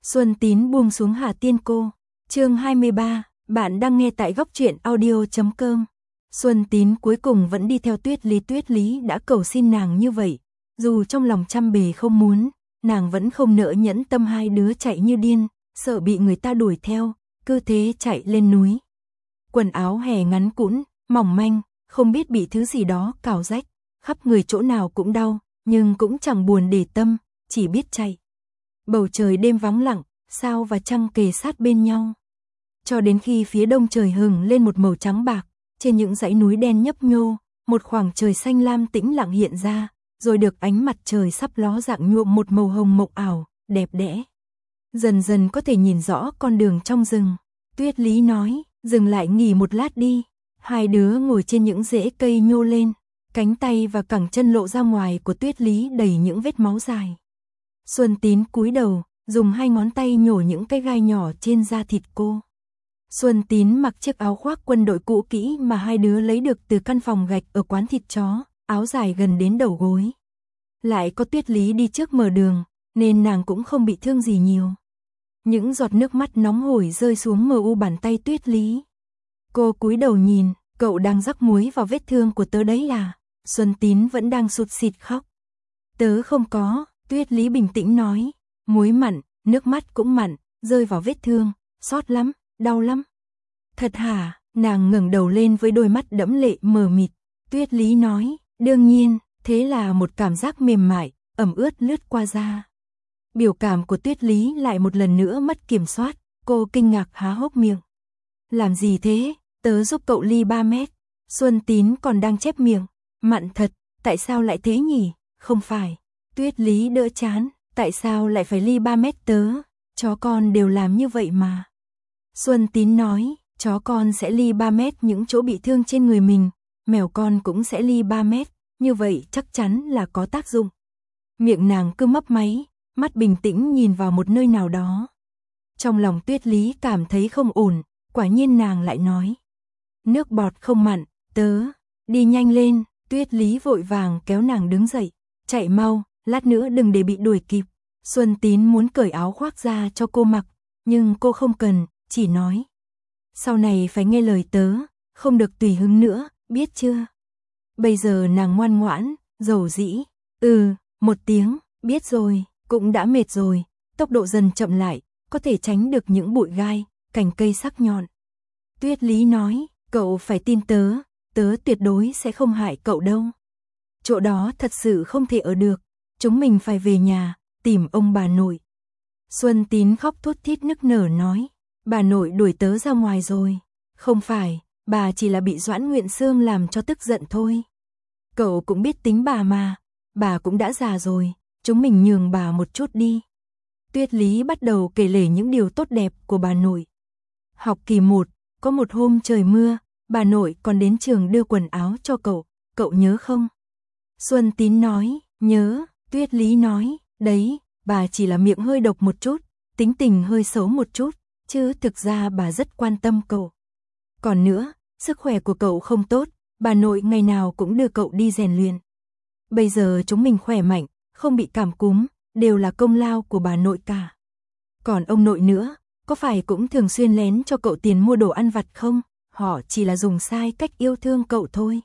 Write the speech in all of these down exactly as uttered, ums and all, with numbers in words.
Xuân Tín buông xuống Hà Tiên Cô. Chương hai mươi ba, bạn đang nghe tại góc truyện audio chấm com. Xuân Tín cuối cùng vẫn đi theo Tuyết Lý. Tuyết Lý đã cầu xin nàng như vậy, dù trong lòng trăm bề không muốn, nàng vẫn không nỡ nhẫn tâm hai đứa chạy như điên, sợ bị người ta đuổi theo, cứ thế chạy lên núi. Quần áo hè ngắn cũn, mỏng manh, không biết bị thứ gì đó cào rách, khắp người chỗ nào cũng đau, nhưng cũng chẳng buồn để tâm, chỉ biết chạy. Bầu trời đêm vắng lặng, sao và trăng kề sát bên nhau. Cho đến khi phía đông trời hừng lên một màu trắng bạc, trên những dãy núi đen nhấp nhô, một khoảng trời xanh lam tĩnh lặng hiện ra, rồi được ánh mặt trời sắp ló dạng nhuộm một màu hồng mộng ảo, đẹp đẽ. Dần dần có thể nhìn rõ con đường trong rừng. Tuyết Lý nói, dừng lại nghỉ một lát đi. Hai đứa ngồi trên những rễ cây nhô lên, cánh tay và cẳng chân lộ ra ngoài của Tuyết Lý đầy những vết máu dài. Xuân Tín cúi đầu, dùng hai ngón tay nhổ những cái gai nhỏ trên da thịt cô. Xuân Tín mặc chiếc áo khoác quân đội cũ kỹ mà hai đứa lấy được từ căn phòng gạch ở quán thịt chó, áo dài gần đến đầu gối. Lại có Tuyết Lý đi trước mở đường, nên nàng cũng không bị thương gì nhiều. Những giọt nước mắt nóng hổi rơi xuống mờ u bàn tay Tuyết Lý. Cô cúi đầu nhìn, cậu đang rắc muối vào vết thương của tớ đấy à? Xuân Tín vẫn đang sụt sịt khóc. Tớ không có, Tuyết Lý bình tĩnh nói. Muối mặn, nước mắt cũng mặn, rơi vào vết thương, xót lắm, đau lắm. Thật hả? Nàng ngẩng đầu lên với đôi mắt đẫm lệ mờ mịt. Tuyết Lý nói, đương nhiên, thế là một cảm giác mềm mại, ẩm ướt lướt qua da. Biểu cảm của Tuyết Lý lại một lần nữa mất kiểm soát, cô kinh ngạc há hốc miệng. Làm gì thế? Tớ giúp cậu ly ba mét. Xuân Tín còn đang chép miệng. Mặn thật, tại sao lại thế nhỉ? Không phải. Tuyết Lý đỡ chán, tại sao lại phải ly ba mét tớ? Chó con đều làm như vậy mà. Xuân Tín nói, chó con sẽ ly ba mét những chỗ bị thương trên người mình, mèo con cũng sẽ ly ba mét, như vậy chắc chắn là có tác dụng. Miệng nàng cứ mấp máy, mắt bình tĩnh nhìn vào một nơi nào đó. Trong lòng Tuyết Lý cảm thấy không ổn, quả nhiên nàng lại nói. Nước bọt không mặn, tớ, đi nhanh lên. Tuyết Lý vội vàng kéo nàng đứng dậy, chạy mau, lát nữa đừng để bị đuổi kịp. Xuân Tín muốn cởi áo khoác ra cho cô mặc, nhưng cô không cần, chỉ nói. Sau này phải nghe lời tớ, không được tùy hứng nữa, biết chưa? Bây giờ nàng ngoan ngoãn, dầu dĩ, ừ, một tiếng, biết rồi, cũng đã mệt rồi, tốc độ dần chậm lại, có thể tránh được những bụi gai, cành cây sắc nhọn. Tuyết Lý nói, cậu phải tin tớ, tớ tuyệt đối sẽ không hại cậu đâu. Chỗ đó thật sự không thể ở được, chúng mình phải về nhà, tìm ông bà nội. Xuân Tín khóc thút thít nức nở nói, bà nội đuổi tớ ra ngoài rồi. Không phải, bà chỉ là bị Doãn Nguyện Sương làm cho tức giận thôi. Cậu cũng biết tính bà mà, bà cũng đã già rồi, chúng mình nhường bà một chút đi. Tuyết Lý bắt đầu kể lể những điều tốt đẹp của bà nội. Học kỳ một, có một hôm trời mưa, bà nội còn đến trường đưa quần áo cho cậu, cậu nhớ không? Xuân Tín nói, nhớ. Tuyết Lý nói, đấy, bà chỉ là miệng hơi độc một chút, tính tình hơi xấu một chút, chứ thực ra bà rất quan tâm cậu. Còn nữa, sức khỏe của cậu không tốt, bà nội ngày nào cũng đưa cậu đi rèn luyện. Bây giờ chúng mình khỏe mạnh, không bị cảm cúm, đều là công lao của bà nội cả. Còn ông nội nữa, có phải cũng thường xuyên lén cho cậu tiền mua đồ ăn vặt không? Họ chỉ là dùng sai cách yêu thương cậu thôi.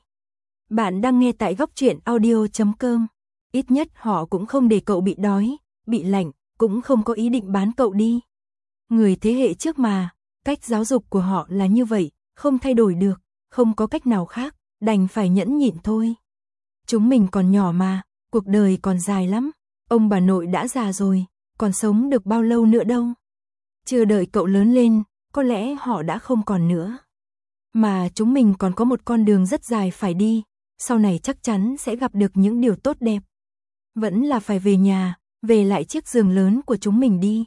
Bạn đang nghe tại góc truyện audio chấm com. Ít nhất họ cũng không để cậu bị đói, bị lạnh, cũng không có ý định bán cậu đi. Người thế hệ trước mà, cách giáo dục của họ là như vậy, không thay đổi được, không có cách nào khác, đành phải nhẫn nhịn thôi. Chúng mình còn nhỏ mà, cuộc đời còn dài lắm, ông bà nội đã già rồi, còn sống được bao lâu nữa đâu. Chưa đợi cậu lớn lên, có lẽ họ đã không còn nữa. Mà chúng mình còn có một con đường rất dài phải đi, sau này chắc chắn sẽ gặp được những điều tốt đẹp. Vẫn là phải về nhà, về lại chiếc giường lớn của chúng mình đi.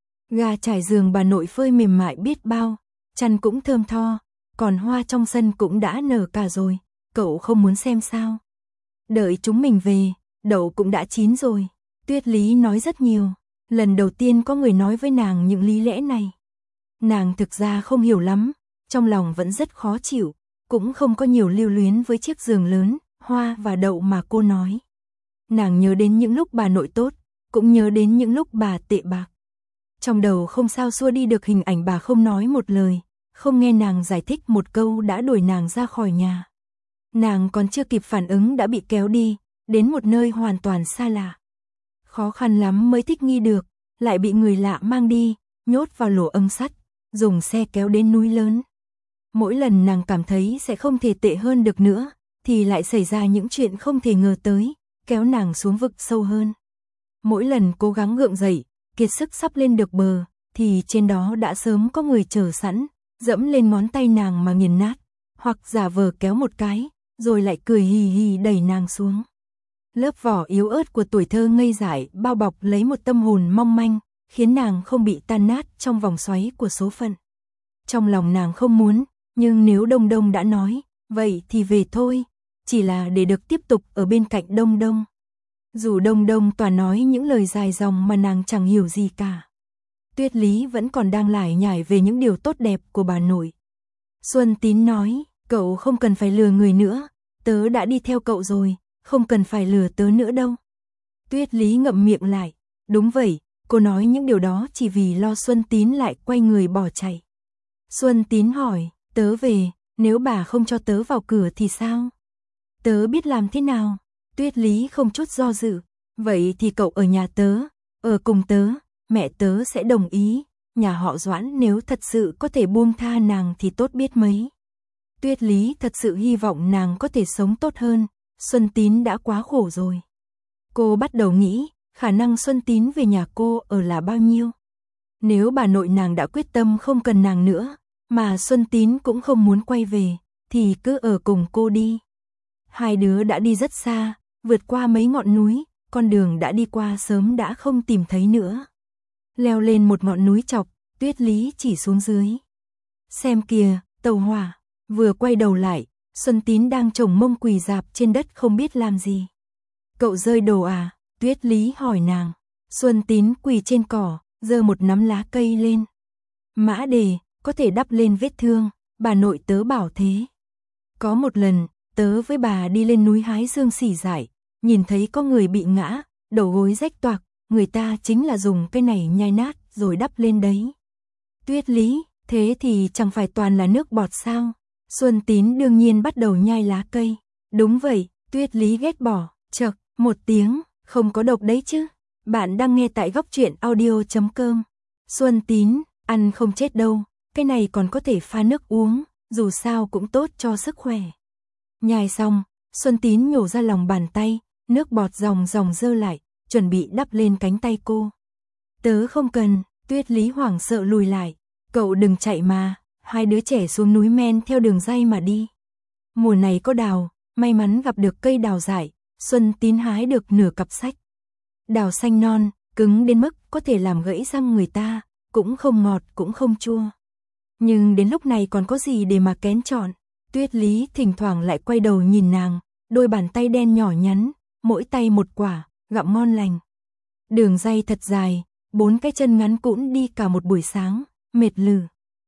Ga trải giường bà nội phơi mềm mại biết bao, chăn cũng thơm tho, còn hoa trong sân cũng đã nở cả rồi, cậu không muốn xem sao? Đợi chúng mình về, đậu cũng đã chín rồi. Tuyết Lý nói rất nhiều, lần đầu tiên có người nói với nàng những lý lẽ này. Nàng thực ra không hiểu lắm, trong lòng vẫn rất khó chịu, cũng không có nhiều lưu luyến với chiếc giường lớn, hoa và đậu mà cô nói. Nàng nhớ đến những lúc bà nội tốt, cũng nhớ đến những lúc bà tệ bạc. trong đầu không sao xua đi được hình ảnh bà không nói một lời, không nghe nàng giải thích một câu đã đuổi nàng ra khỏi nhà. Nàng còn chưa kịp phản ứng đã bị kéo đi, đến một nơi hoàn toàn xa lạ. Khó khăn lắm mới thích nghi được, lại bị người lạ mang đi, nhốt vào lỗ âm sắt, dùng xe kéo đến núi lớn. Mỗi lần nàng cảm thấy sẽ không thể tệ hơn được nữa, thì lại xảy ra những chuyện không thể ngờ tới, kéo nàng xuống vực sâu hơn. Mỗi lần cố gắng gượng dậy, kiệt sức sắp lên được bờ, thì trên đó đã sớm có người chờ sẵn, dẫm lên ngón tay nàng mà nghiền nát, hoặc giả vờ kéo một cái, rồi lại cười hì hì đẩy nàng xuống. Lớp vỏ yếu ớt của tuổi thơ ngây dại bao bọc lấy một tâm hồn mong manh, khiến nàng không bị tan nát trong vòng xoáy của số phận. Trong lòng nàng không muốn, nhưng nếu Đông Đông đã nói, vậy thì về thôi, chỉ là để được tiếp tục ở bên cạnh Đông Đông. Dù Đông Đông toàn nói những lời dài dòng mà nàng chẳng hiểu gì cả. Tuyết Lý vẫn còn đang lải nhải về những điều tốt đẹp của bà nội. Xuân Tín nói, cậu không cần phải lừa người nữa, tớ đã đi theo cậu rồi, không cần phải lừa tớ nữa đâu. Tuyết Lý ngậm miệng lại, đúng vậy, cô nói những điều đó chỉ vì lo Xuân Tín lại quay người bỏ chạy. Xuân Tín hỏi, tớ về, nếu bà không cho tớ vào cửa thì sao? Tớ biết làm thế nào? Tuyết Lý không chút do dự, vậy thì cậu ở nhà tớ, ở cùng tớ, mẹ tớ sẽ đồng ý, nhà họ Doãn nếu thật sự có thể buông tha nàng thì tốt biết mấy. Tuyết Lý thật sự hy vọng nàng có thể sống tốt hơn, Xuân Tín đã quá khổ rồi. Cô bắt đầu nghĩ, khả năng Xuân Tín về nhà cô ở là bao nhiêu? Nếu bà nội nàng đã quyết tâm không cần nàng nữa, mà Xuân Tín cũng không muốn quay về, thì cứ ở cùng cô đi. Hai đứa đã đi rất xa, vượt qua mấy ngọn núi, con đường đã đi qua sớm đã không tìm thấy nữa. Leo lên một ngọn núi chọc, Tuyết Lý chỉ xuống dưới. Xem kìa, tàu hỏa. Vừa quay đầu lại, Xuân Tín đang chồng mông quỳ rạp trên đất không biết làm gì. Cậu rơi đồ à? Tuyết Lý hỏi nàng. Xuân Tín quỳ trên cỏ, giơ một nắm lá cây lên. Mã đề, có thể đắp lên vết thương, bà nội tớ bảo thế. Có một lần, tớ với bà đi lên núi hái dương xỉ dại, nhìn thấy có người bị ngã, đầu gối rách toạc, người ta chính là dùng cây này nhai nát rồi đắp lên đấy. Tuyết Lý, thế thì chẳng phải toàn là nước bọt sao? Xuân Tín đương nhiên bắt đầu nhai lá cây. Đúng vậy, Tuyết Lý ghét bỏ, chậc, một tiếng, không có độc đấy chứ. Bạn đang nghe tại góc truyện audio chấm com. Xuân Tín, ăn không chết đâu, cái này còn có thể pha nước uống, dù sao cũng tốt cho sức khỏe. Nhai xong, Xuân Tín nhổ ra lòng bàn tay, nước bọt ròng ròng dơ lại, chuẩn bị đắp lên cánh tay cô. Tớ không cần, Tuyết Lý hoảng sợ lùi lại, cậu đừng chạy mà. Hai đứa trẻ xuống núi men theo đường ray mà đi. Mùa này có đào, may mắn gặp được cây đào dại, Xuân Tín hái được nửa cặp sách. Đào xanh non, cứng đến mức có thể làm gãy răng người ta, cũng không ngọt cũng không chua. Nhưng đến lúc này còn có gì để mà kén chọn. Tuyết Lý thỉnh thoảng lại quay đầu nhìn nàng, đôi bàn tay đen nhỏ nhắn, mỗi tay một quả, gặm ngon lành. Đường ray thật dài, bốn cái chân ngắn cũn đi cả một buổi sáng, mệt lử.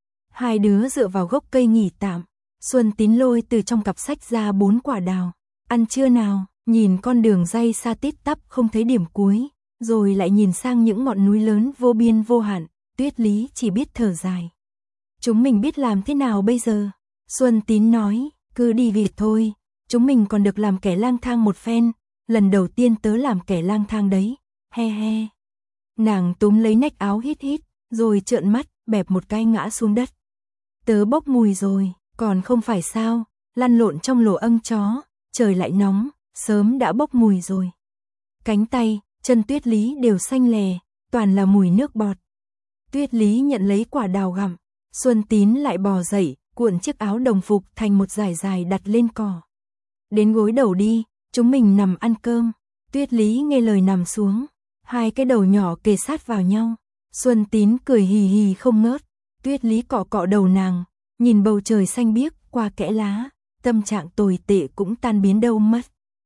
Hai đứa dựa vào gốc cây nghỉ tạm, Xuân Tín lôi từ trong cặp sách ra bốn quả đào. Ăn chưa nào? Nhìn con đường ray xa tít tắp không thấy điểm cuối, rồi lại nhìn sang những ngọn núi lớn vô biên vô hạn, Tuyết Lý chỉ biết thở dài. Chúng mình biết làm thế nào bây giờ? Xuân Tín nói, cứ đi việc thôi, chúng mình còn được làm kẻ lang thang một phen, lần đầu tiên tớ làm kẻ lang thang đấy, he he. Nàng túm lấy nách áo hít hít, rồi trợn mắt, bẹp một cái ngã xuống đất. Tớ bốc mùi rồi, còn không phải sao, lăn lộn trong lỗ âng chó, trời lại nóng, sớm đã bốc mùi rồi. Cánh tay, chân Tuyết Lý đều xanh lè, toàn là mùi nước bọt. Tuyết Lý nhận lấy quả đào gặm, Xuân Tín lại bò dậy, cuộn chiếc áo đồng phục thành một dải dài đặt lên cỏ. Đến gối đầu đi, chúng mình nằm ăn cơm. Tuyết Lý nghe lời nằm xuống, hai cái đầu nhỏ kề sát vào nhau. Xuân Tín cười hì hì không ngớt. Tuyết Lý cọ cọ đầu nàng, nhìn bầu trời xanh biếc qua kẽ lá, tâm trạng tồi tệ cũng tan biến đâu mất.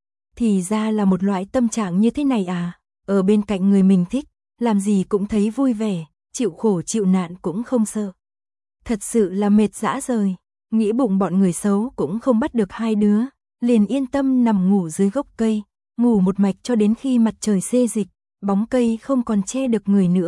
Thì ra là một loại tâm trạng như thế này à, ở bên cạnh người mình thích, làm gì cũng thấy vui vẻ, chịu khổ chịu nạn cũng không sợ. Thật sự là mệt dã rời, nghĩ bụng bọn người xấu cũng không bắt được hai đứa, liền yên tâm nằm ngủ dưới gốc cây, ngủ một mạch cho đến khi mặt trời xê dịch, bóng cây không còn che được người nữa,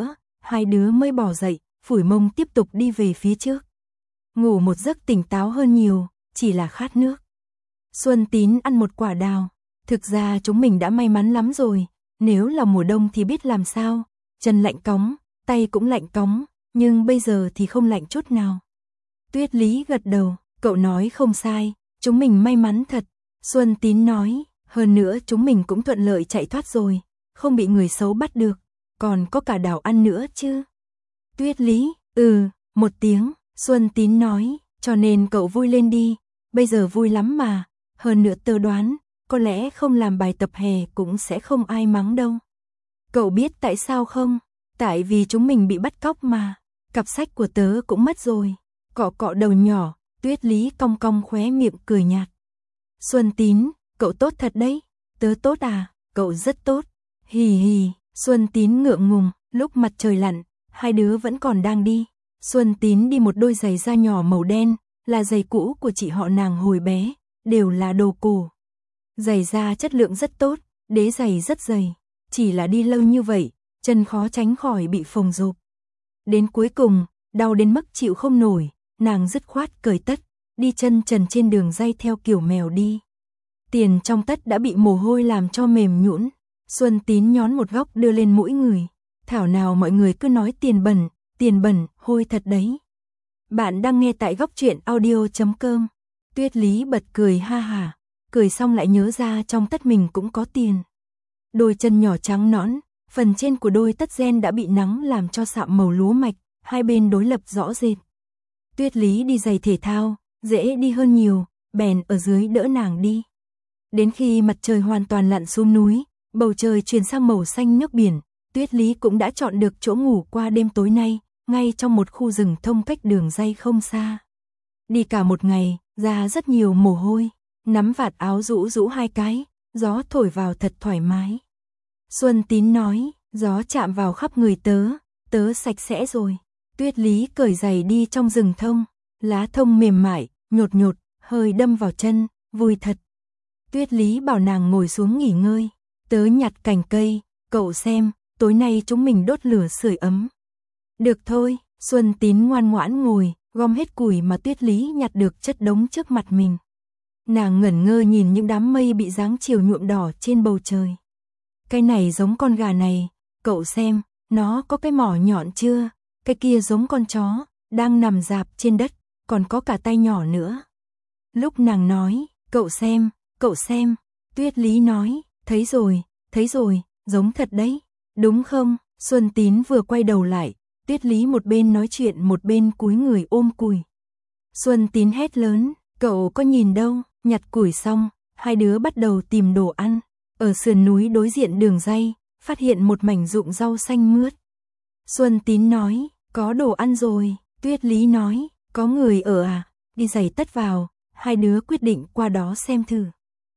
hai đứa mới bỏ dậy, phủi mông tiếp tục đi về phía trước. Ngủ một giấc tỉnh táo hơn nhiều, chỉ là khát nước. Xuân Tín ăn một quả đào. Thực ra chúng mình đã may mắn lắm rồi, nếu là mùa đông thì biết làm sao, chân lạnh cóng, tay cũng lạnh cóng, nhưng bây giờ thì không lạnh chút nào. Tuyết Lý gật đầu, cậu nói không sai, chúng mình may mắn thật. Xuân Tín nói, hơn nữa chúng mình cũng thuận lợi chạy thoát rồi, không bị người xấu bắt được, còn có cả đào ăn nữa chứ. Tuyết Lý, ừ, một tiếng, Xuân Tín nói, cho nên cậu vui lên đi, bây giờ vui lắm mà, hơn nữa tớ đoán, có lẽ không làm bài tập hè cũng sẽ không ai mắng đâu. Cậu biết tại sao không? Tại vì chúng mình bị bắt cóc mà, cặp sách của tớ cũng mất rồi. Cọ cọ đầu nhỏ, Tuyết Lý cong cong khóe miệng cười nhạt. Xuân Tín, cậu tốt thật đấy. Tớ tốt à? Cậu rất tốt. Hì hì, Xuân Tín ngượng ngùng, lúc mặt trời lặn, hai đứa vẫn còn đang đi. Xuân Tín đi một đôi giày da nhỏ màu đen, là giày cũ của chị họ nàng hồi bé, đều là đồ cổ. Giày da chất lượng rất tốt, đế giày rất dày, chỉ là đi lâu như vậy, chân khó tránh khỏi bị phồng rộp. Đến cuối cùng, đau đến mức chịu không nổi, nàng dứt khoát cởi tất, đi chân trần trên đường ray theo kiểu mèo đi. Tiền trong tất đã bị mồ hôi làm cho mềm nhũn. Xuân Tín nhón một góc đưa lên mũi người. Thảo nào mọi người cứ nói tiền bẩn, tiền bẩn, hôi thật đấy. Bạn đang nghe tại góc truyện audio chấm com. Tuyết Lý bật cười ha hả, cười xong lại nhớ ra trong tất mình cũng có tiền. Đôi chân nhỏ trắng nõn, phần trên của đôi tất ren đã bị nắng làm cho sạm màu lúa mạch, hai bên đối lập rõ rệt. Tuyết Lý đi giày thể thao, dễ đi hơn nhiều, bèn ở dưới đỡ nàng đi. Đến khi mặt trời hoàn toàn lặn xuống núi, bầu trời chuyển sang màu xanh nước biển, Tuyết Lý cũng đã chọn được chỗ ngủ qua đêm tối nay, ngay trong một khu rừng thông cách đường ray không xa. Đi cả một ngày, ra rất nhiều mồ hôi, nắm vạt áo rũ rũ hai cái, gió thổi vào thật thoải mái. Xuân Tín nói, gió chạm vào khắp người tớ, tớ sạch sẽ rồi. Tuyết Lý cởi giày đi trong rừng thông, lá thông mềm mại, nhột nhột, hơi đâm vào chân, vui thật. Tuyết Lý bảo nàng ngồi xuống nghỉ ngơi, tớ nhặt cành cây, cậu xem, tối nay chúng mình đốt lửa sưởi ấm. Được thôi, Xuân Tín ngoan ngoãn ngồi, gom hết củi mà Tuyết Lý nhặt được chất đống trước mặt mình. Nàng ngẩn ngơ nhìn những đám mây bị dáng chiều nhuộm đỏ trên bầu trời. Cái này giống con gà này, cậu xem, nó có cái mỏ nhọn chưa? Cái kia giống con chó, đang nằm rạp trên đất, còn có cả tay nhỏ nữa. Lúc nàng nói, cậu xem, cậu xem, Tuyết Lý nói, thấy rồi, thấy rồi, giống thật đấy, đúng không? Xuân Tín vừa quay đầu lại, Tuyết Lý một bên nói chuyện một bên cúi người ôm củi. Xuân Tín hét lớn, cậu có nhìn đâu? Nhặt củi xong, hai đứa bắt đầu tìm đồ ăn. Ở sườn núi đối diện đường ray, phát hiện một mảnh rụng rau xanh mướt. Xuân Tín nói, có đồ ăn rồi. Tuyết Lý nói, có người ở à? Đi giày tất vào, hai đứa quyết định qua đó xem thử.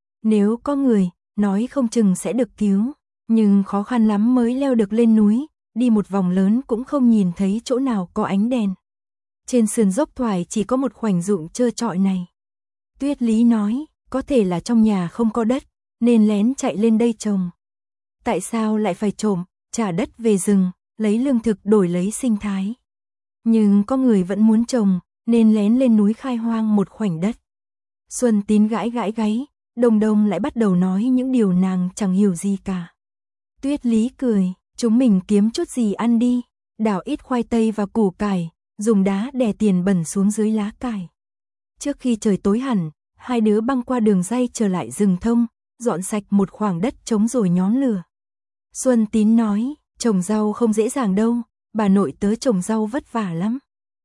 Nếu có người, nói không chừng sẽ được cứu, nhưng khó khăn lắm mới leo được lên núi, đi một vòng lớn cũng không nhìn thấy chỗ nào có ánh đèn. Trên sườn dốc thoải chỉ có một khoảnh rụng trơ trọi này. Tuyết Lý nói, có thể là trong nhà không có đất, nên lén chạy lên đây trồng. Tại sao lại phải trộm, trả đất về rừng, lấy lương thực đổi lấy sinh thái? Nhưng có người vẫn muốn trồng, nên lén lên núi khai hoang một khoảnh đất. Xuân Tín gãi gãi gáy, đồng đồng lại bắt đầu nói những điều nàng chẳng hiểu gì cả. Tuyết Lý cười, chúng mình kiếm chút gì ăn đi, đảo ít khoai tây và củ cải, dùng đá đè tiền bẩn xuống dưới lá cải. Trước khi trời tối hẳn, hai đứa băng qua đường ray trở lại rừng thông, dọn sạch một khoảng đất trống rồi nhóm lửa. Xuân Tín nói, trồng rau không dễ dàng đâu, bà nội tớ trồng rau vất vả lắm.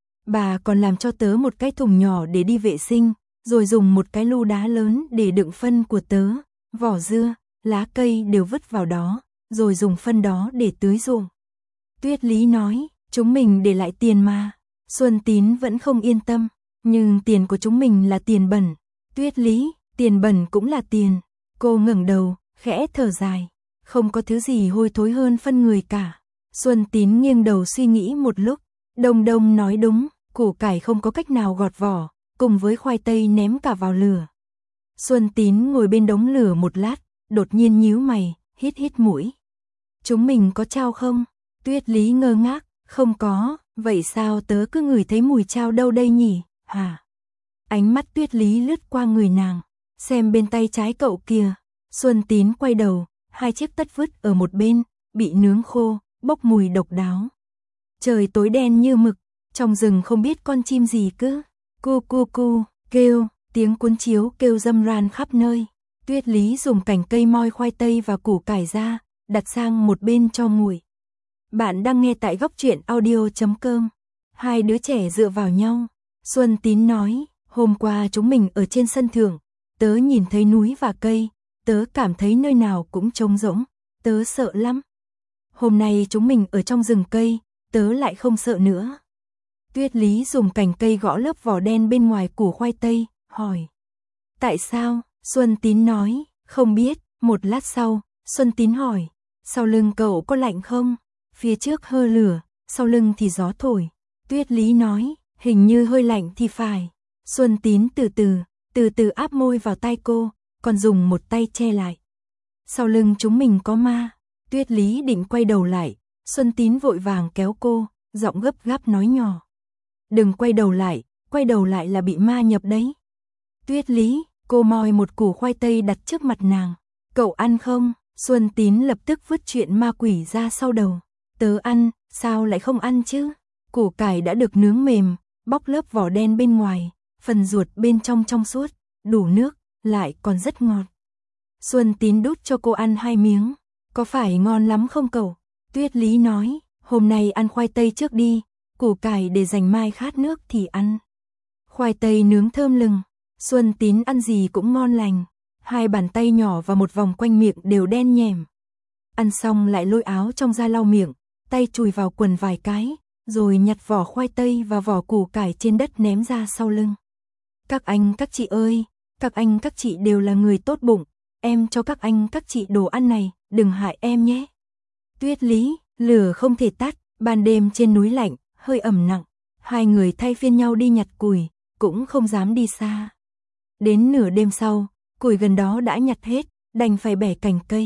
Bà còn làm cho tớ một cái thùng nhỏ để đi vệ sinh, rồi dùng một cái lu đá lớn để đựng phân của tớ, vỏ dưa, lá cây đều vứt vào đó, rồi dùng phân đó để tưới ruộng. Tuyết Lý nói, chúng mình để lại tiền mà. Xuân Tín vẫn không yên tâm, nhưng tiền của chúng mình là tiền bẩn. Tuyết Lý, tiền bẩn cũng là tiền. Cô ngẩng đầu, khẽ thở dài, không có thứ gì hôi thối hơn phân người cả. Xuân Tín nghiêng đầu suy nghĩ một lúc, Đông Đông nói đúng, củ cải không có cách nào gọt vỏ, cùng với khoai tây ném cả vào lửa. Xuân Tín ngồi bên đống lửa một lát, đột nhiên nhíu mày, hít hít mũi. Chúng mình có trao không? Tuyết Lý ngơ ngác, Không có, vậy sao tớ cứ ngửi thấy mùi trao đâu đây nhỉ, hả? Ánh mắt Tuyết Lý lướt qua người nàng, xem bên tay trái cậu kìa. Xuân Tín quay đầu, hai chiếc tất vứt ở một bên, bị nướng khô, bốc mùi độc đáo. Trời tối đen như mực, trong rừng không biết con chim gì cứ cu cu cu kêu, tiếng cuốn chiếu kêu râm ran khắp nơi. Tuyết Lý dùng cành cây moi khoai tây và củ cải ra, đặt sang một bên cho nguội. Bạn đang nghe tại góc truyện audio chấm com. Hai đứa trẻ dựa vào nhau. Xuân Tín nói, hôm qua chúng mình ở trên sân thượng, tớ nhìn thấy núi và cây, tớ cảm thấy nơi nào cũng trống rỗng, tớ sợ lắm. Hôm nay chúng mình ở trong rừng cây, tớ lại không sợ nữa. Tuyết Lý dùng cành cây gõ lớp vỏ đen bên ngoài củ khoai tây, hỏi. Tại sao? Xuân Tín nói, không biết. Một lát sau, Xuân Tín hỏi, sau lưng cậu có lạnh không? Phía trước hơ lửa, sau lưng thì gió thổi. Tuyết Lý nói, hình như hơi lạnh thì phải. Xuân Tín từ từ, từ từ áp môi vào tai cô, còn dùng một tay che lại. Sau lưng chúng mình có ma. Tuyết Lý định quay đầu lại, Xuân Tín vội vàng kéo cô, giọng gấp gáp nói nhỏ. Đừng quay đầu lại, quay đầu lại là bị ma nhập đấy. Tuyết Lý, cô moi một củ khoai tây đặt trước mặt nàng. Cậu ăn không? Xuân Tín lập tức vứt chuyện ma quỷ ra sau đầu. Tớ ăn, sao lại không ăn chứ? Củ cải đã được nướng mềm, bóc lớp vỏ đen bên ngoài, phần ruột bên trong trong suốt, đủ nước, lại còn rất ngọt. Xuân Tín đút cho cô ăn hai miếng. Có phải ngon lắm không cậu? Tuyết Lý nói, hôm nay ăn khoai tây trước đi, củ cải để dành mai khát nước thì ăn. Khoai tây nướng thơm lừng, Xuân Tín ăn gì cũng ngon lành, hai bàn tay nhỏ và một vòng quanh miệng đều đen nhẻm. Ăn xong lại lôi áo trong ra lau miệng, tay chùi vào quần vài cái, rồi nhặt vỏ khoai tây và vỏ củ cải trên đất ném ra sau lưng. Các anh các chị ơi, các anh các chị đều là người tốt bụng, em cho các anh các chị đồ ăn này, đừng hại em nhé. Tuyết Lý, lửa không thể tắt, ban đêm trên núi lạnh, hơi ẩm nặng, hai người thay phiên nhau đi nhặt củi, cũng không dám đi xa. Đến nửa đêm sau, củi gần đó đã nhặt hết, đành phải bẻ cành cây.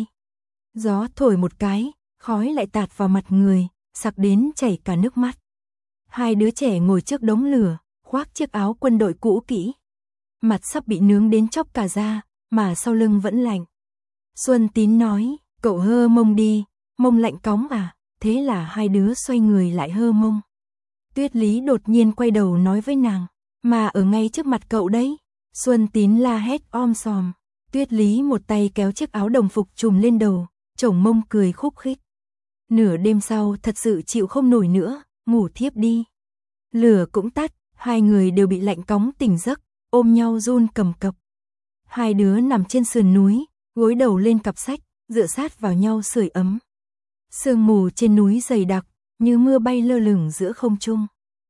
Gió thổi một cái, khói lại tạt vào mặt người, sặc đến chảy cả nước mắt. Hai đứa trẻ ngồi trước đống lửa, khoác chiếc áo quân đội cũ kỹ. Mặt sắp bị nướng đến chóc cả da, mà sau lưng vẫn lạnh. Xuân Tín nói, cậu hơ mông đi, mông lạnh cóng à? Thế là hai đứa xoay người lại hơ mông. Tuyết Lý đột nhiên quay đầu nói với nàng, mà ở ngay trước mặt cậu đấy. Xuân Tín la hét om sòm. Tuyết Lý một tay kéo chiếc áo đồng phục trùm lên đầu, chổng mông cười khúc khích. Nửa đêm sau thật sự chịu không nổi nữa, ngủ thiếp đi. Lửa cũng tắt, hai người đều bị lạnh cóng tỉnh giấc, ôm nhau run cầm cập. Hai đứa nằm trên sườn núi, gối đầu lên cặp sách, dựa sát vào nhau sưởi ấm. Sương mù trên núi dày đặc, như mưa bay lơ lửng giữa không trung.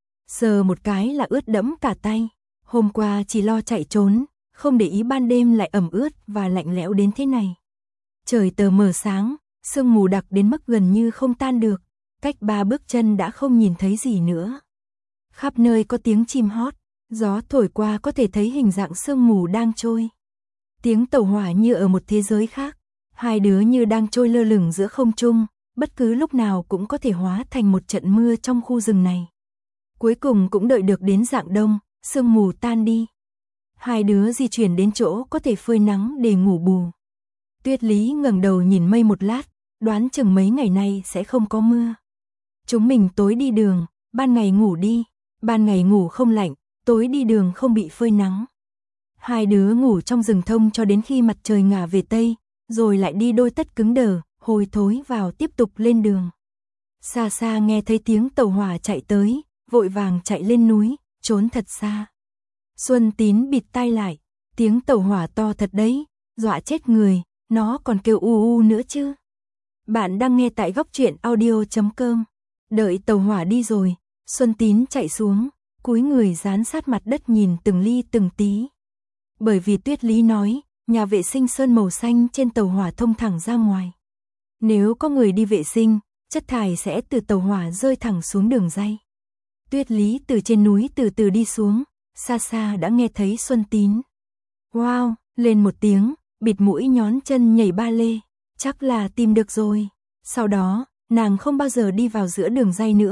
Sờ một cái là ướt đẫm cả tay. Hôm qua chỉ lo chạy trốn, không để ý ban đêm lại ẩm ướt và lạnh lẽo đến thế này. Trời tờ mờ sáng, sương mù đặc đến mức gần như không tan được, cách ba bước chân đã không nhìn thấy gì nữa. Khắp nơi có tiếng chim hót, gió thổi qua có thể thấy hình dạng sương mù đang trôi. Tiếng tàu hỏa như ở một thế giới khác, hai đứa như đang trôi lơ lửng giữa không trung, bất cứ lúc nào cũng có thể hóa thành một trận mưa trong khu rừng này. Cuối cùng cũng đợi được đến rạng đông, sương mù tan đi. Hai đứa di chuyển đến chỗ có thể phơi nắng để ngủ bù. Tuyết Lý ngẩng đầu nhìn mây một lát, đoán chừng mấy ngày nay sẽ không có mưa. Chúng mình tối đi đường, ban ngày ngủ đi, ban ngày ngủ không lạnh, tối đi đường không bị phơi nắng. Hai đứa ngủ trong rừng thông cho đến khi mặt trời ngả về tây, rồi lại đi đôi tất cứng đờ, hôi thối vào tiếp tục lên đường. Xa xa nghe thấy tiếng tàu hỏa chạy tới, vội vàng chạy lên núi, trốn thật xa. Xuân Tín bịt tai lại, tiếng tàu hỏa to thật đấy, dọa chết người, nó còn kêu u u nữa chứ. Bạn đang nghe tại góc truyện audio chấm com. Đợi tàu hỏa đi rồi, Xuân Tín chạy xuống, cúi người dán sát mặt đất nhìn từng ly từng tí. Bởi vì Tuyết Lý nói, nhà vệ sinh sơn màu xanh trên tàu hỏa thông thẳng ra ngoài. Nếu có người đi vệ sinh, chất thải sẽ từ tàu hỏa rơi thẳng xuống đường ray. Tuyết Lý từ trên núi từ từ đi xuống, xa xa đã nghe thấy Xuân Tín. Wow, lên một tiếng, bịt mũi nhón chân nhảy ba lê, chắc là tìm được rồi. Sau đó, nàng không bao giờ đi vào giữa đường ray nữa,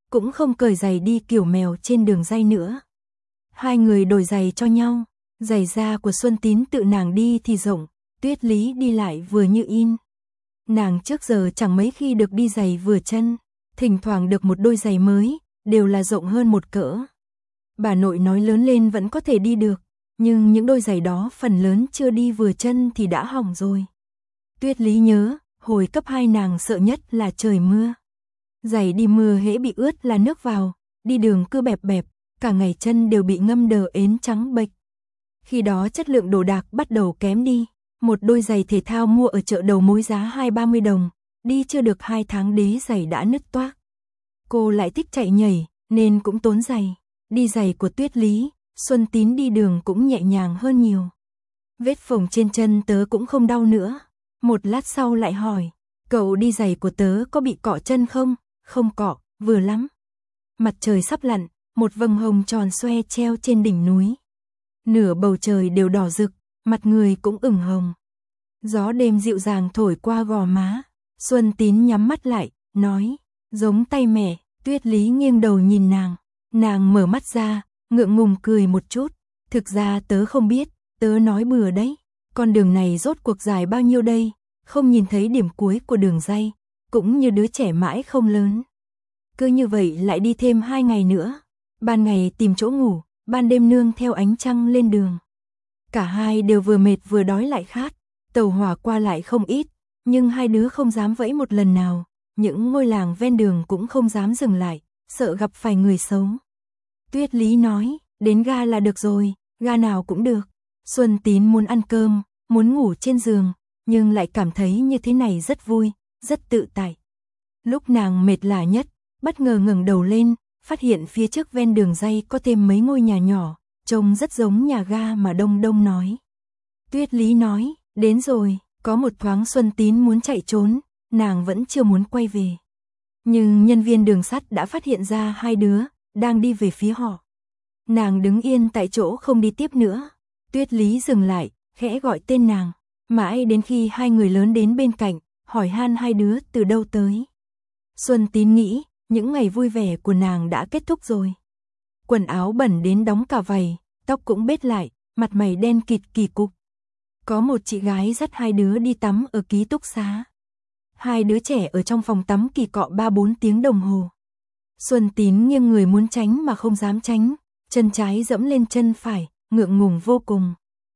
cũng không cởi giày đi kiểu mèo trên đường ray nữa. Hai người đổi giày cho nhau, giày da của Xuân Tín tự nàng đi thì rộng, Tuyết Lý đi lại vừa như in. Nàng trước giờ chẳng mấy khi được đi giày vừa chân, thỉnh thoảng được một đôi giày mới, đều là rộng hơn một cỡ. Bà nội nói lớn lên vẫn có thể đi được, nhưng những đôi giày đó phần lớn chưa đi vừa chân thì đã hỏng rồi. Tuyết Lý nhớ, hồi cấp hai nàng sợ nhất là trời mưa. Giày đi mưa hễ bị ướt là nước vào, đi đường cứ bẹp bẹp, cả ngày chân đều bị ngâm đờ ến trắng bệch. Khi đó chất lượng đồ đạc bắt đầu kém đi, một đôi giày thể thao mua ở chợ đầu mối giá hai ba mươi đồng, đi chưa được hai tháng đế giày đã nứt toác. Cô lại thích chạy nhảy, nên cũng tốn giày. Đi giày của Tuyết Lý, Xuân Tín đi đường cũng nhẹ nhàng hơn nhiều. Vết phồng trên chân tớ cũng không đau nữa. Một lát sau lại hỏi, cậu đi giày của tớ có bị cọ chân không? Không cọ, vừa lắm. Mặt trời sắp lặn, một vầng hồng tròn xoe treo trên đỉnh núi. Nửa bầu trời đều đỏ rực, mặt người cũng ửng hồng. Gió đêm dịu dàng thổi qua gò má. Xuân Tín nhắm mắt lại, nói, giống tay mẹ. Tuyết Lý nghiêng đầu nhìn nàng. Nàng mở mắt ra, ngượng ngùng cười một chút. Thực ra tớ không biết, tớ nói bừa đấy. Con đường này rốt cuộc dài bao nhiêu đây? Không nhìn thấy điểm cuối của đường ray, cũng như đứa trẻ mãi không lớn. Cứ như vậy lại đi thêm hai ngày nữa. Ban ngày tìm chỗ ngủ, ban đêm nương theo ánh trăng lên đường. Cả hai đều vừa mệt vừa đói lại khát. Tàu hỏa qua lại không ít, nhưng hai đứa không dám vẫy một lần nào. Những ngôi làng ven đường cũng không dám dừng lại, sợ gặp phải người xấu. Tuyết Lý nói, đến ga là được rồi, ga nào cũng được. Xuân Tín muốn ăn cơm, muốn ngủ trên giường, nhưng lại cảm thấy như thế này rất vui, rất tự tại. Lúc nàng mệt lả nhất, bất ngờ ngẩng đầu lên, phát hiện phía trước ven đường ray có thêm mấy ngôi nhà nhỏ, trông rất giống nhà ga mà Đông Đông nói. Tuyết Lý nói, đến rồi, có một thoáng Xuân Tín muốn chạy trốn, nàng vẫn chưa muốn quay về. Nhưng nhân viên đường sắt đã phát hiện ra hai đứa, đang đi về phía họ. Nàng đứng yên tại chỗ không đi tiếp nữa. Tuyết Lý dừng lại, khẽ gọi tên nàng, mãi đến khi hai người lớn đến bên cạnh, hỏi han hai đứa từ đâu tới. Xuân Tín nghĩ, những ngày vui vẻ của nàng đã kết thúc rồi. Quần áo bẩn đến đóng cả vảy, tóc cũng bết lại, mặt mày đen kịt kỳ cục. Có một chị gái dắt hai đứa đi tắm ở ký túc xá. Hai đứa trẻ ở trong phòng tắm kỳ cọ ba bốn tiếng đồng hồ. Xuân Tín nghiêng người muốn tránh mà không dám tránh, chân trái dẫm lên chân phải, ngượng ngùng vô cùng.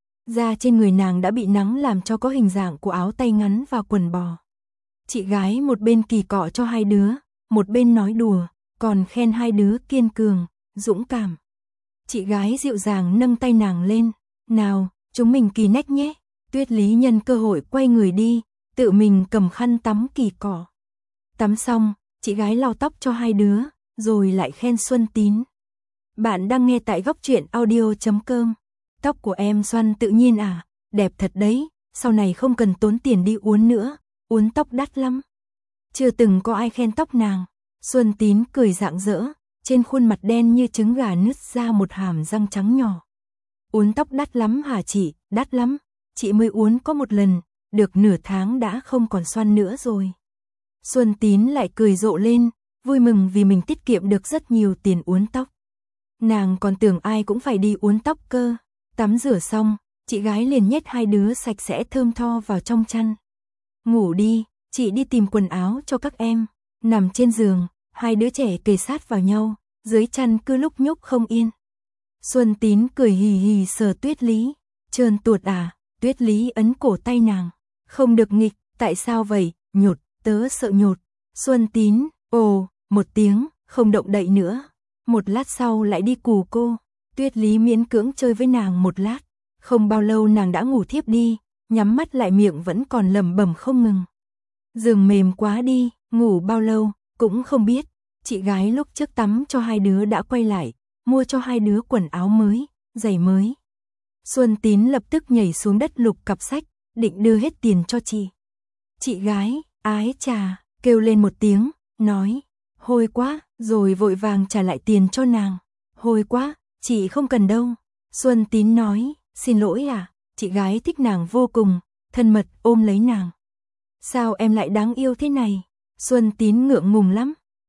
Da trên người nàng đã bị nắng làm cho có hình dạng của áo tay ngắn và quần bò. Chị gái một bên kỳ cọ cho hai đứa, một bên nói đùa, còn khen hai đứa kiên cường, dũng cảm. Chị gái dịu dàng nâng tay nàng lên, nào, chúng mình kỳ nách nhé. Tuyết Lý nhân cơ hội quay người đi, tự mình cầm khăn tắm kỳ cọ. Tắm xong, chị gái lau tóc cho hai đứa, rồi lại khen Xuân Tín. Bạn đang nghe tại góc truyện audio chấm com. Tóc của em xoăn tự nhiên à, đẹp thật đấy, sau này không cần tốn tiền đi uốn nữa, uốn tóc đắt lắm. Chưa từng có ai khen tóc nàng. Xuân Tín cười rạng rỡ, trên khuôn mặt đen như trứng gà nứt ra một hàm răng trắng nhỏ. Uốn tóc đắt lắm hả chị? Đắt lắm, chị mới uốn có một lần, được nửa tháng đã không còn xoăn nữa rồi. Xuân Tín lại cười rộ lên, vui mừng vì mình tiết kiệm được rất nhiều tiền uốn tóc. Nàng còn tưởng ai cũng phải đi uốn tóc cơ. Tắm rửa xong, chị gái liền nhét hai đứa sạch sẽ thơm tho vào trong chăn. Ngủ đi, chị đi tìm quần áo cho các em. Nằm trên giường, hai đứa trẻ kề sát vào nhau, dưới chăn cứ lúc nhúc không yên. Xuân Tín cười hì hì sờ Tuyết Lý. Trơn tuột à? Tuyết Lý ấn cổ tay nàng. Không được nghịch, tại sao vậy? Nhột, tớ sợ nhột. Xuân Tín, ồ, một tiếng, không động đậy nữa. Một lát sau lại đi cù cô. Tuyết Lý miễn cưỡng chơi với nàng một lát. Không bao lâu nàng đã ngủ thiếp đi, nhắm mắt lại miệng vẫn còn lẩm bẩm không ngừng. Giường mềm quá đi, ngủ bao lâu, cũng không biết. Chị gái lúc trước tắm cho hai đứa đã quay lại, mua cho hai đứa quần áo mới, giày mới. Xuân Tín lập tức nhảy xuống đất lục cặp sách, định đưa hết tiền cho chị. Chị gái, ái chà, kêu lên một tiếng, nói, hôi quá, rồi vội vàng trả lại tiền cho nàng. Hôi quá, chị không cần đâu. Xuân Tín nói, xin lỗi à, chị gái thích nàng vô cùng, thân mật ôm lấy nàng. Sao em lại đáng yêu thế này? Xuân Tín ngượng ngùng lắm.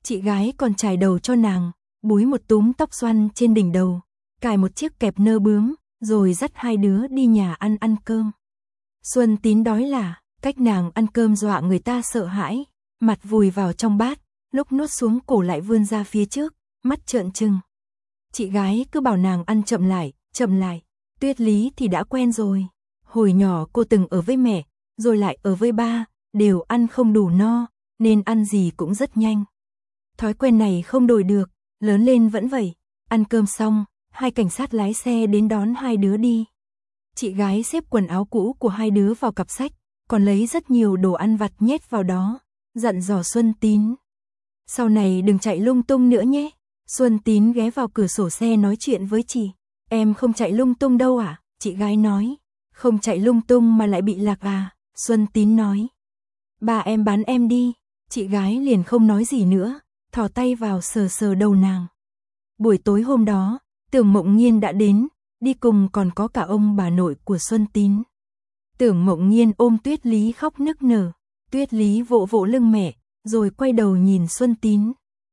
Chị gái còn chải đầu cho nàng, búi một túm tóc xoăn trên đỉnh đầu, cài một chiếc kẹp nơ bướm, rồi dắt hai đứa đi nhà ăn ăn cơm. Xuân Tín đói là, cách nàng ăn cơm dọa người ta sợ hãi, mặt vùi vào trong bát, lúc nuốt xuống cổ lại vươn ra phía trước, mắt trợn trừng. Chị gái cứ bảo nàng ăn chậm lại, chậm lại. Tuyết Lý thì đã quen rồi. Hồi nhỏ cô từng ở với mẹ, rồi lại ở với ba, đều ăn không đủ no, nên ăn gì cũng rất nhanh. Thói quen này không đổi được, lớn lên vẫn vậy. Ăn cơm xong, hai cảnh sát lái xe đến đón hai đứa đi. Chị gái xếp quần áo cũ của hai đứa vào cặp sách, còn lấy rất nhiều đồ ăn vặt nhét vào đó, dặn dò Xuân Tín. Sau này đừng chạy lung tung nữa nhé. Xuân Tín ghé vào cửa sổ xe nói chuyện với chị. Em không chạy lung tung đâu à? Chị gái nói. Không chạy lung tung mà lại bị lạc à? Xuân Tín nói. Bà em bán em đi. Chị gái liền không nói gì nữa, thò tay vào sờ sờ đầu nàng. Buổi tối hôm đó, Tưởng Mộng Nhiên đã đến, đi cùng còn có cả ông bà nội của Xuân Tín. Tưởng Mộng Nhiên ôm Tuyết Lý khóc nức nở. Tuyết Lý vỗ vỗ lưng mẹ, rồi quay đầu nhìn Xuân Tín.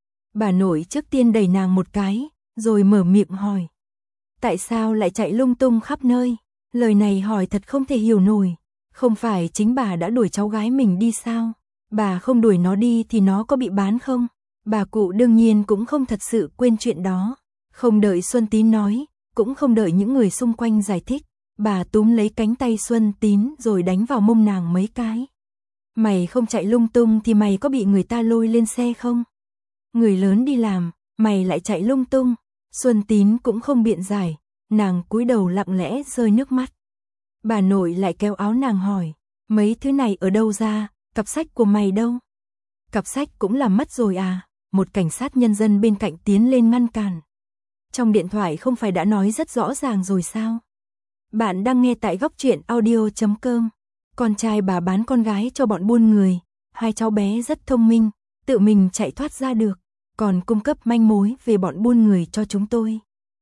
Bà nội trước tiên đẩy nàng một cái, rồi mở miệng hỏi. Tại sao lại chạy lung tung khắp nơi? Lời này hỏi thật không thể hiểu nổi. Không phải chính bà đã đuổi cháu gái mình đi sao? Bà không đuổi nó đi thì nó có bị bán không? Bà cụ đương nhiên cũng không thật sự quên chuyện đó. Không đợi Xuân Tín nói, cũng không đợi những người xung quanh giải thích. Bà túm lấy cánh tay Xuân Tín rồi đánh vào mông nàng mấy cái. Mày không chạy lung tung thì mày có bị người ta lôi lên xe không? Người lớn đi làm, mày lại chạy lung tung. Xuân Tín cũng không biện giải, nàng cúi đầu lặng lẽ rơi nước mắt. Bà nội lại kéo áo nàng hỏi, mấy thứ này ở đâu ra, cặp sách của mày đâu? Cặp sách cũng làm mất rồi à? Một cảnh sát nhân dân bên cạnh tiến lên ngăn cản. Trong điện thoại không phải đã nói rất rõ ràng rồi sao? Bạn đang nghe tại góc truyện audio chấm com. Con trai bà bán con gái cho bọn buôn người, hai cháu bé rất thông minh, tự mình chạy thoát ra được, còn cung cấp manh mối về bọn buôn người cho chúng tôi.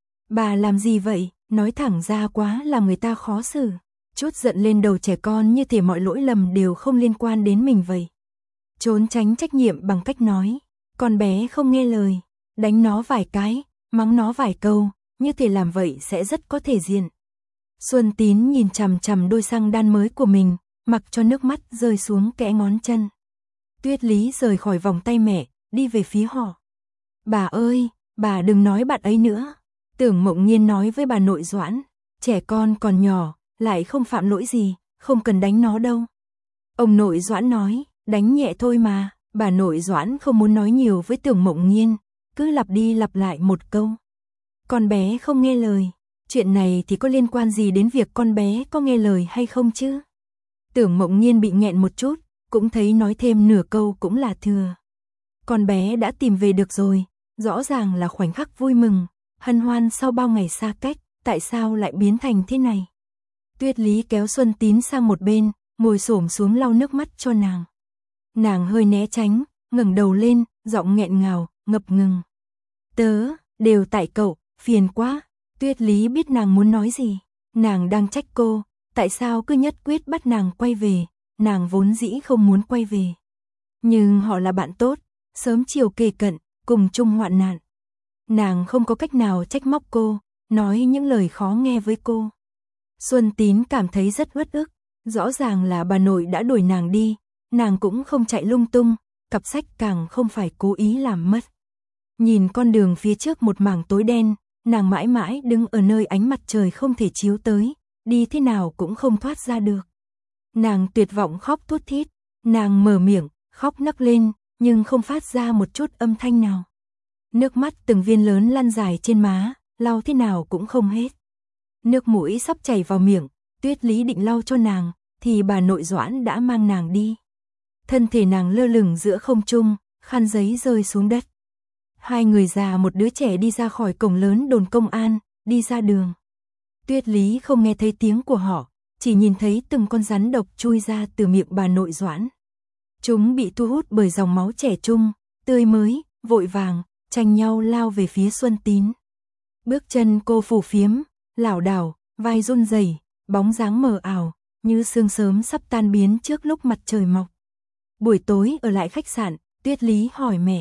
Bà làm gì vậy? Nói thẳng ra quá làm người ta khó xử. Chút giận lên đầu trẻ con như thể mọi lỗi lầm đều không liên quan đến mình vậy. Trốn tránh trách nhiệm bằng cách nói, con bé không nghe lời, đánh nó vài cái, mắng nó vài câu, như thể làm vậy sẽ rất có thể diện. Xuân Tín nhìn chằm chằm đôi xăng đan mới của mình, mặc cho nước mắt rơi xuống kẽ ngón chân. Tuyết Lý rời khỏi vòng tay mẹ, đi về phía họ. Bà ơi, bà đừng nói bạn ấy nữa. Tưởng Mộng Nhiên nói với bà nội Doãn, trẻ con còn nhỏ, lại không phạm lỗi gì, không cần đánh nó đâu. Ông nội Doãn nói, đánh nhẹ thôi mà. Bà nội Doãn không muốn nói nhiều với Tưởng Mộng Nhiên, cứ lặp đi lặp lại một câu. Con bé không nghe lời. Chuyện này thì có liên quan gì đến việc con bé có nghe lời hay không chứ? Tưởng Mộng Nhiên bị nghẹn một chút, cũng thấy nói thêm nửa câu cũng là thừa. Con bé đã tìm về được rồi, rõ ràng là khoảnh khắc vui mừng, hân hoan sau bao ngày xa cách, tại sao lại biến thành thế này? Tuyết Lý kéo Xuân Tín sang một bên, ngồi xổm xuống lau nước mắt cho nàng. Nàng hơi né tránh, ngẩng đầu lên, giọng nghẹn ngào, ngập ngừng. Tớ, đều tại cậu, phiền quá. Tuyết Lý biết nàng muốn nói gì, nàng đang trách cô, tại sao cứ nhất quyết bắt nàng quay về, nàng vốn dĩ không muốn quay về. Nhưng họ là bạn tốt, sớm chiều kề cận, cùng chung hoạn nạn. Nàng không có cách nào trách móc cô, nói những lời khó nghe với cô. Xuân Tín cảm thấy rất uất ức, rõ ràng là bà nội đã đuổi nàng đi, nàng cũng không chạy lung tung, cặp sách càng không phải cố ý làm mất. Nhìn con đường phía trước một mảng tối đen, nàng mãi mãi đứng ở nơi ánh mặt trời không thể chiếu tới, đi thế nào cũng không thoát ra được. Nàng tuyệt vọng khóc thút thít, nàng mở miệng, khóc nấc lên, nhưng không phát ra một chút âm thanh nào. Nước mắt từng viên lớn lăn dài trên má, lau thế nào cũng không hết. Nước mũi sắp chảy vào miệng, Tuyết Lý định lau cho nàng, thì bà nội Doãn đã mang nàng đi. Thân thể nàng lơ lửng giữa không trung, khăn giấy rơi xuống đất. Hai người già một đứa trẻ đi ra khỏi cổng lớn đồn công an, đi ra đường. Tuyết Lý không nghe thấy tiếng của họ, chỉ nhìn thấy từng con rắn độc chui ra từ miệng bà nội Doãn. Chúng bị thu hút bởi dòng máu trẻ trung, tươi mới, vội vàng, tranh nhau lao về phía Xuân Tín. Bước chân cô phù phiếm, lảo đảo, vai run rẩy, bóng dáng mờ ảo, như sương sớm sắp tan biến trước lúc mặt trời mọc. Buổi tối ở lại khách sạn, Tuyết Lý hỏi mẹ,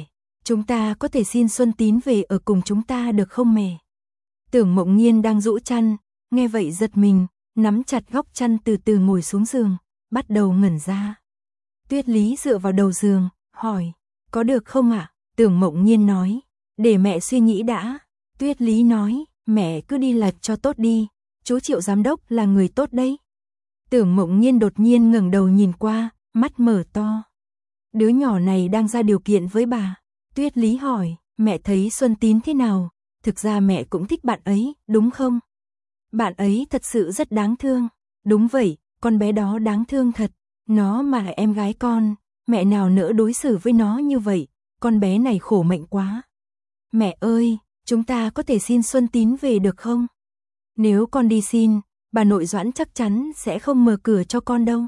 Chúng ta có thể xin Xuân Tín về ở cùng chúng ta được không mẹ? Tưởng Mộng Nhiên đang rũ chăn, nghe vậy giật mình, nắm chặt góc chăn từ từ ngồi xuống giường, bắt đầu ngẩn ra. Tuyết Lý dựa vào đầu giường, hỏi, có được không ạ? Tưởng Mộng Nhiên nói, để mẹ suy nghĩ đã. Tuyết Lý nói, mẹ cứ đi lạch cho tốt đi, chú Triệu giám đốc là người tốt đấy. Tưởng Mộng Nhiên đột nhiên ngẩng đầu nhìn qua, mắt mở to. Đứa nhỏ này đang ra điều kiện với bà. Tuyết Lý hỏi, mẹ thấy Xuân Tín thế nào? Thực ra mẹ cũng thích bạn ấy, đúng không? Bạn ấy thật sự rất đáng thương. Đúng vậy, con bé đó đáng thương thật. Nó mà là em gái con, mẹ nào nỡ đối xử với nó như vậy, con bé này khổ mệnh quá. Mẹ ơi, chúng ta có thể xin Xuân Tín về được không? Nếu con đi xin, bà nội Doãn chắc chắn sẽ không mở cửa cho con đâu.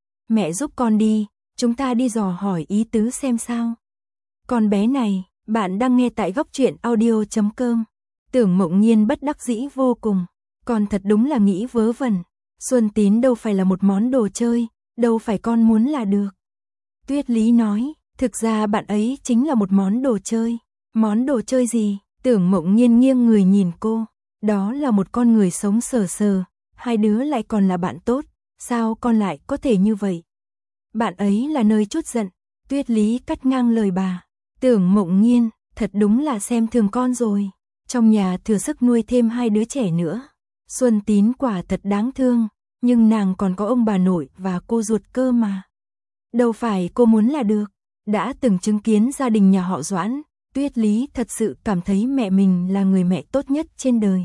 Mẹ giúp con đi, chúng ta đi dò hỏi ý tứ xem sao. Con bé này, bạn đang nghe tại góc truyện audio chấm com. Tưởng Mộng Nhiên bất đắc dĩ vô cùng, con thật đúng là nghĩ vớ vẩn. Xuân Tín đâu phải là một món đồ chơi, đâu phải con muốn là được. Tuyết Lý nói, thực ra bạn ấy chính là một món đồ chơi. Món đồ chơi gì? Tưởng Mộng Nhiên nghiêng người nhìn cô. Đó là một con người sống sờ sờ, hai đứa lại còn là bạn tốt, sao con lại có thể như vậy? Bạn ấy là nơi chút giận. Tuyết Lý cắt ngang lời bà. Tưởng Mộng Nhiên, thật đúng là xem thường con rồi. Trong nhà thừa sức nuôi thêm hai đứa trẻ nữa. Xuân Tín quả thật đáng thương, nhưng nàng còn có ông bà nội và cô ruột cơ mà. Đâu phải cô muốn là được. Đã từng chứng kiến gia đình nhà họ Doãn, Tuyết Lý thật sự cảm thấy mẹ mình là người mẹ tốt nhất trên đời.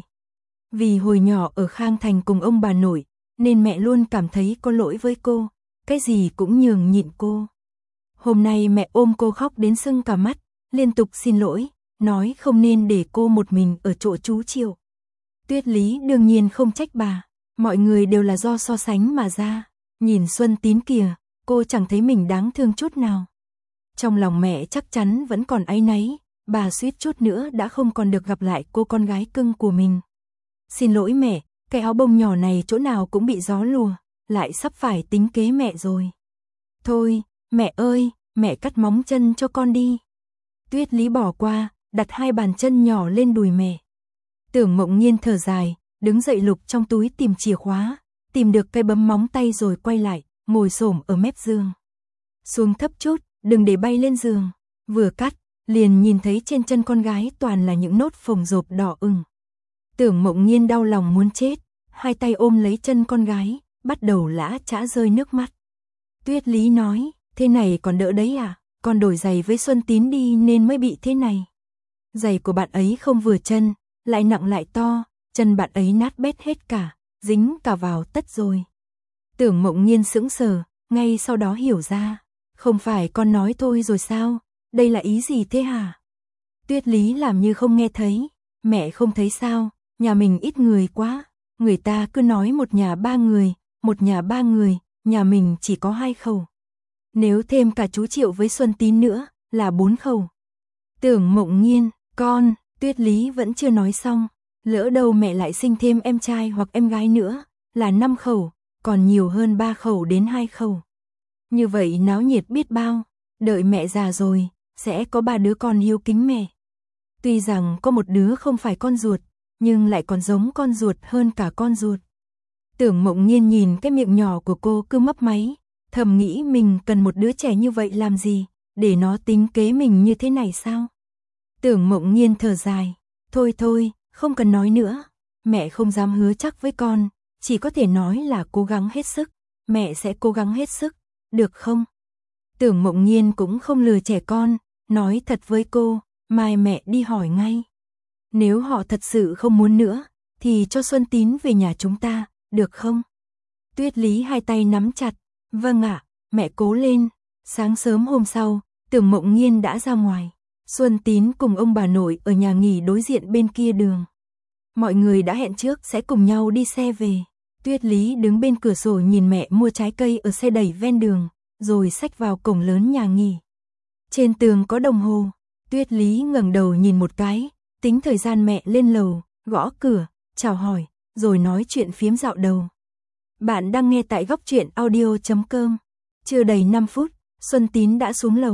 Vì hồi nhỏ ở Khang Thành cùng ông bà nội, nên mẹ luôn cảm thấy có lỗi với cô, cái gì cũng nhường nhịn cô. Hôm nay mẹ ôm cô khóc đến sưng cả mắt, liên tục xin lỗi, nói không nên để cô một mình ở chỗ chú Triệu. Tuyết Lý đương nhiên không trách bà, mọi người đều là do so sánh mà ra. Nhìn Xuân Tín kìa, cô chẳng thấy mình đáng thương chút nào. Trong lòng mẹ chắc chắn vẫn còn áy náy, bà suýt chút nữa đã không còn được gặp lại cô con gái cưng của mình. Xin lỗi mẹ, cái áo bông nhỏ này chỗ nào cũng bị gió lùa, lại sắp phải tính kế mẹ rồi. Thôi, mẹ ơi, mẹ cắt móng chân cho con đi. Tuyết Lý bỏ qua, đặt hai bàn chân nhỏ lên đùi mẹ. Tưởng Mộng Nhiên thở dài, đứng dậy lục trong túi tìm chìa khóa, tìm được cây bấm móng tay rồi quay lại, ngồi xổm ở mép giường. Xuống thấp chút, đừng để bay lên giường. Vừa cắt, liền nhìn thấy trên chân con gái toàn là những nốt phồng rộp đỏ ửng. Tưởng Mộng Nhiên đau lòng muốn chết, hai tay ôm lấy chân con gái, bắt đầu lã chã rơi nước mắt. Tuyết Lý nói, thế này còn đỡ đấy à, con đổi giày với Xuân Tín đi nên mới bị thế này. Giày của bạn ấy không vừa chân, lại nặng lại to, chân bạn ấy nát bét hết cả, dính cả vào tất rồi. Tưởng Mộng Nhiên sững sờ, ngay sau đó hiểu ra, không phải con nói thôi rồi sao, đây là ý gì thế hả? Tuyết Lý làm như không nghe thấy, mẹ không thấy sao, nhà mình ít người quá, người ta cứ nói một nhà ba người, một nhà ba người, nhà mình chỉ có hai khẩu. Nếu thêm cả chú Triệu với Xuân Tín nữa, là bốn khẩu. Tưởng Mộng Nhiên, con, Tuyết Lý vẫn chưa nói xong, lỡ đâu mẹ lại sinh thêm em trai hoặc em gái nữa, là năm khẩu, còn nhiều hơn ba khẩu đến hai khẩu. Như vậy náo nhiệt biết bao, đợi mẹ già rồi, sẽ có ba đứa con hiếu kính mẹ. Tuy rằng có một đứa không phải con ruột, nhưng lại còn giống con ruột hơn cả con ruột. Tưởng Mộng Nhiên nhìn cái miệng nhỏ của cô cứ mấp máy, thầm nghĩ mình cần một đứa trẻ như vậy làm gì, để nó tính kế mình như thế này sao? Tưởng Mộng Nhiên thở dài, thôi thôi, không cần nói nữa, mẹ không dám hứa chắc với con, chỉ có thể nói là cố gắng hết sức, mẹ sẽ cố gắng hết sức, được không? Tưởng Mộng Nhiên cũng không lừa trẻ con, nói thật với cô, mai mẹ đi hỏi ngay. Nếu họ thật sự không muốn nữa, thì cho Xuân Tín về nhà chúng ta, được không? Tuyết Lý hai tay nắm chặt, vâng ạ, mẹ cố lên. Sáng sớm hôm sau, Tưởng Mộng Nhiên đã ra ngoài. Xuân Tín cùng ông bà nội ở nhà nghỉ đối diện bên kia đường. Mọi người đã hẹn trước sẽ cùng nhau đi xe về. Tuyết Lý đứng bên cửa sổ nhìn mẹ mua trái cây ở xe đẩy ven đường, rồi xách vào cổng lớn nhà nghỉ. Trên tường có đồng hồ. Tuyết Lý ngẩng đầu nhìn một cái, tính thời gian mẹ lên lầu, gõ cửa, chào hỏi, rồi nói chuyện phiếm dạo đầu. Bạn đang nghe tại góc truyện audio chấm com. Chưa đầy năm phút, Xuân Tín đã xuống lầu.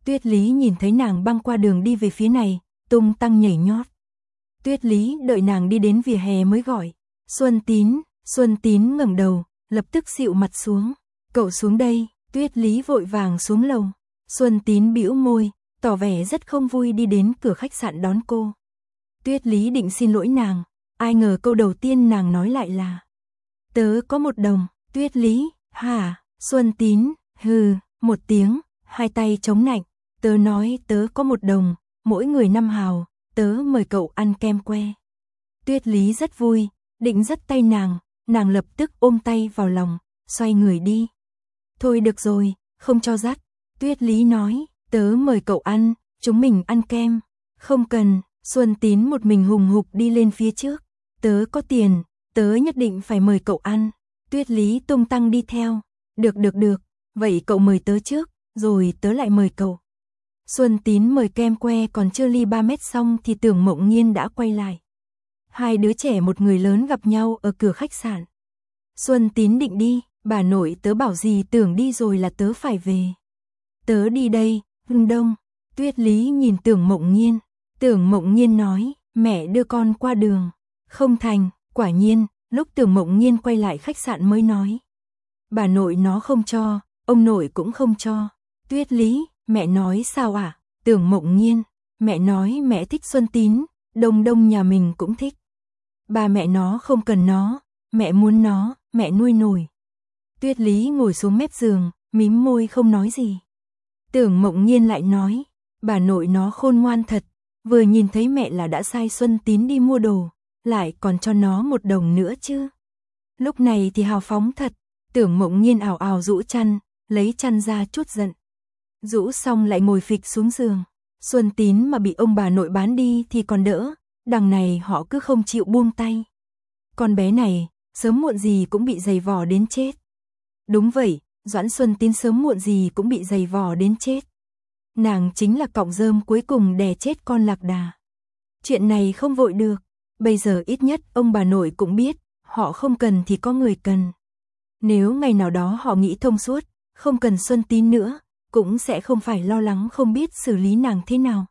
Tuyết Lý nhìn thấy nàng băng qua đường đi về phía này, tung tăng nhảy nhót. Tuyết Lý đợi nàng đi đến vỉa hè mới gọi, Xuân Tín. Xuân Tín ngẩng đầu, lập tức xịu mặt xuống, cậu xuống đây. Tuyết Lý vội vàng xuống lầu. Xuân Tín bĩu môi, tỏ vẻ rất không vui đi đến cửa khách sạn đón cô. Tuyết Lý định xin lỗi nàng, ai ngờ câu đầu tiên nàng nói lại là: tớ có một đồng. Tuyết Lý, hả? Xuân Tín, hừ, một tiếng, hai tay chống nạnh, tớ nói tớ có một đồng, mỗi người năm hào, tớ mời cậu ăn kem que. Tuyết Lý rất vui, định dắt tay nàng, nàng lập tức ôm tay vào lòng, xoay người đi. Thôi được rồi, không cho dắt. Tuyết Lý nói, tớ mời cậu ăn, chúng mình ăn kem. Không cần. Xuân Tín một mình hùng hục đi lên phía trước. Tớ có tiền, tớ nhất định phải mời cậu ăn. Tuyết Lý tung tăng đi theo. Được được được, vậy cậu mời tớ trước, rồi tớ lại mời cậu. Xuân Tín mời kem que còn chưa ly ba mét xong thì Tưởng Mộng Nhiên đã quay lại. Hai đứa trẻ một người lớn gặp nhau ở cửa khách sạn. Xuân Tín định đi, bà nội tớ bảo gì Tưởng đi rồi là tớ phải về. Tớ đi đây, Hưng Đông. Tuyết Lý nhìn Tưởng Mộng Nhiên. Tưởng Mộng Nhiên nói, mẹ đưa con qua đường. Không thành, quả nhiên, lúc Tưởng Mộng Nhiên quay lại khách sạn mới nói. Bà nội nó không cho, ông nội cũng không cho. Tuyết Lý, mẹ nói sao ạ? À? Tưởng Mộng Nhiên, mẹ nói mẹ thích Xuân Tín, Đông Đông nhà mình cũng thích. Ba mẹ nó không cần nó, mẹ muốn nó, mẹ nuôi nổi. Tuyết Lý ngồi xuống mép giường, mím môi không nói gì. Tưởng Mộng Nhiên lại nói, bà nội nó khôn ngoan thật, vừa nhìn thấy mẹ là đã sai Xuân Tín đi mua đồ, lại còn cho nó một đồng nữa chứ. Lúc này thì hào phóng thật. Tưởng Mộng Nhiên ảo ảo rũ chăn, lấy chăn ra chút giận. Rũ xong lại ngồi phịch xuống giường. Xuân Tín mà bị ông bà nội bán đi thì còn đỡ, đằng này họ cứ không chịu buông tay. Con bé này, sớm muộn gì cũng bị giày vò đến chết. Đúng vậy, Doãn Xuân Tín sớm muộn gì cũng bị giày vò đến chết. Nàng chính là cọng rơm cuối cùng đè chết con Lạc Đà. Chuyện này không vội được, bây giờ ít nhất ông bà nội cũng biết, họ không cần thì có người cần. Nếu ngày nào đó họ nghĩ thông suốt, không cần Xuân Tín nữa, cũng sẽ không phải lo lắng không biết xử lý nàng thế nào.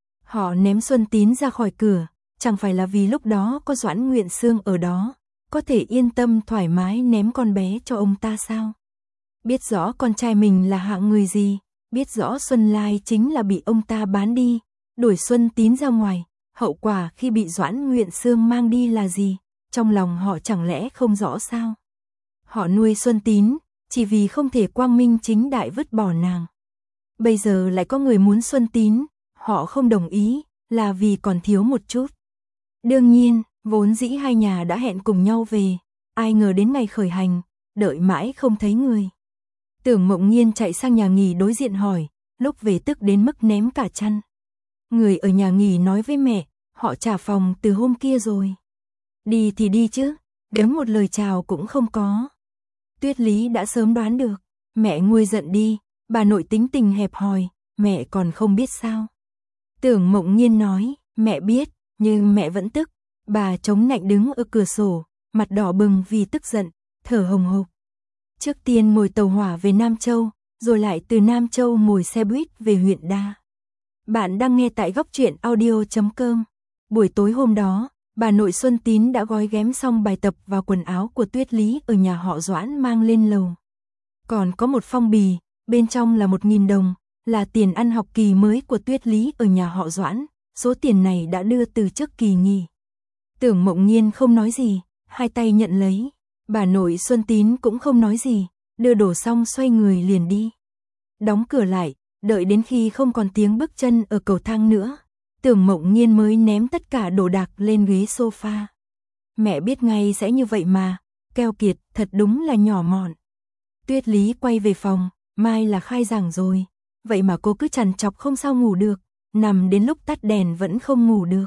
Họ ném Xuân Tín ra khỏi cửa, chẳng phải là vì lúc đó có Doãn Nguyện Sương ở đó, có thể yên tâm thoải mái ném con bé cho ông ta sao? Biết rõ con trai mình là hạng người gì, biết rõ Xuân Lai chính là bị ông ta bán đi, đuổi Xuân Tín ra ngoài, hậu quả khi bị Doãn Nguyện Sương mang đi là gì, trong lòng họ chẳng lẽ không rõ sao? Họ nuôi Xuân Tín, chỉ vì không thể quang minh chính đại vứt bỏ nàng. Bây giờ lại có người muốn Xuân Tín, họ không đồng ý, là vì còn thiếu một chút. Đương nhiên, vốn dĩ hai nhà đã hẹn cùng nhau về, ai ngờ đến ngày khởi hành, đợi mãi không thấy người. Tưởng Mộng Nhiên chạy sang nhà nghỉ đối diện hỏi, lúc về tức đến mức ném cả chăn. Người ở nhà nghỉ nói với mẹ, họ trả phòng từ hôm kia rồi. Đi thì đi chứ, đến một lời chào cũng không có. Tuyết Lý đã sớm đoán được, mẹ nguôi giận đi, bà nội tính tình hẹp hòi, mẹ còn không biết sao. Tưởng Mộng Nhiên nói, mẹ biết, nhưng mẹ vẫn tức. Bà chống nạnh đứng ở cửa sổ, mặt đỏ bừng vì tức giận, thở hồng hộc. Trước tiên ngồi tàu hỏa về Nam Châu, rồi lại từ Nam Châu ngồi xe buýt về huyện Đa. Bạn đang nghe tại góc truyện audio chấm com. Buổi tối hôm đó, bà nội Xuân Tín đã gói ghém xong bài tập vào quần áo của Tuyết Lý ở nhà họ Doãn mang lên lầu. Còn có một phong bì, bên trong là một nghìn đồng, là tiền ăn học kỳ mới của Tuyết Lý ở nhà họ Doãn, số tiền này đã đưa từ trước kỳ nghỉ. Tưởng Mộng Nhiên không nói gì, hai tay nhận lấy, bà nội Xuân Tín cũng không nói gì, đưa đồ xong xoay người liền đi. Đóng cửa lại, đợi đến khi không còn tiếng bước chân ở cầu thang nữa, Tưởng Mộng Nhiên mới ném tất cả đồ đạc lên ghế sofa. Mẹ biết ngay sẽ như vậy mà, keo kiệt, thật đúng là nhỏ mọn. Tuyết Lý quay về phòng, mai là khai giảng rồi, vậy mà cô cứ trằn trọc không sao ngủ được, nằm đến lúc tắt đèn vẫn không ngủ được.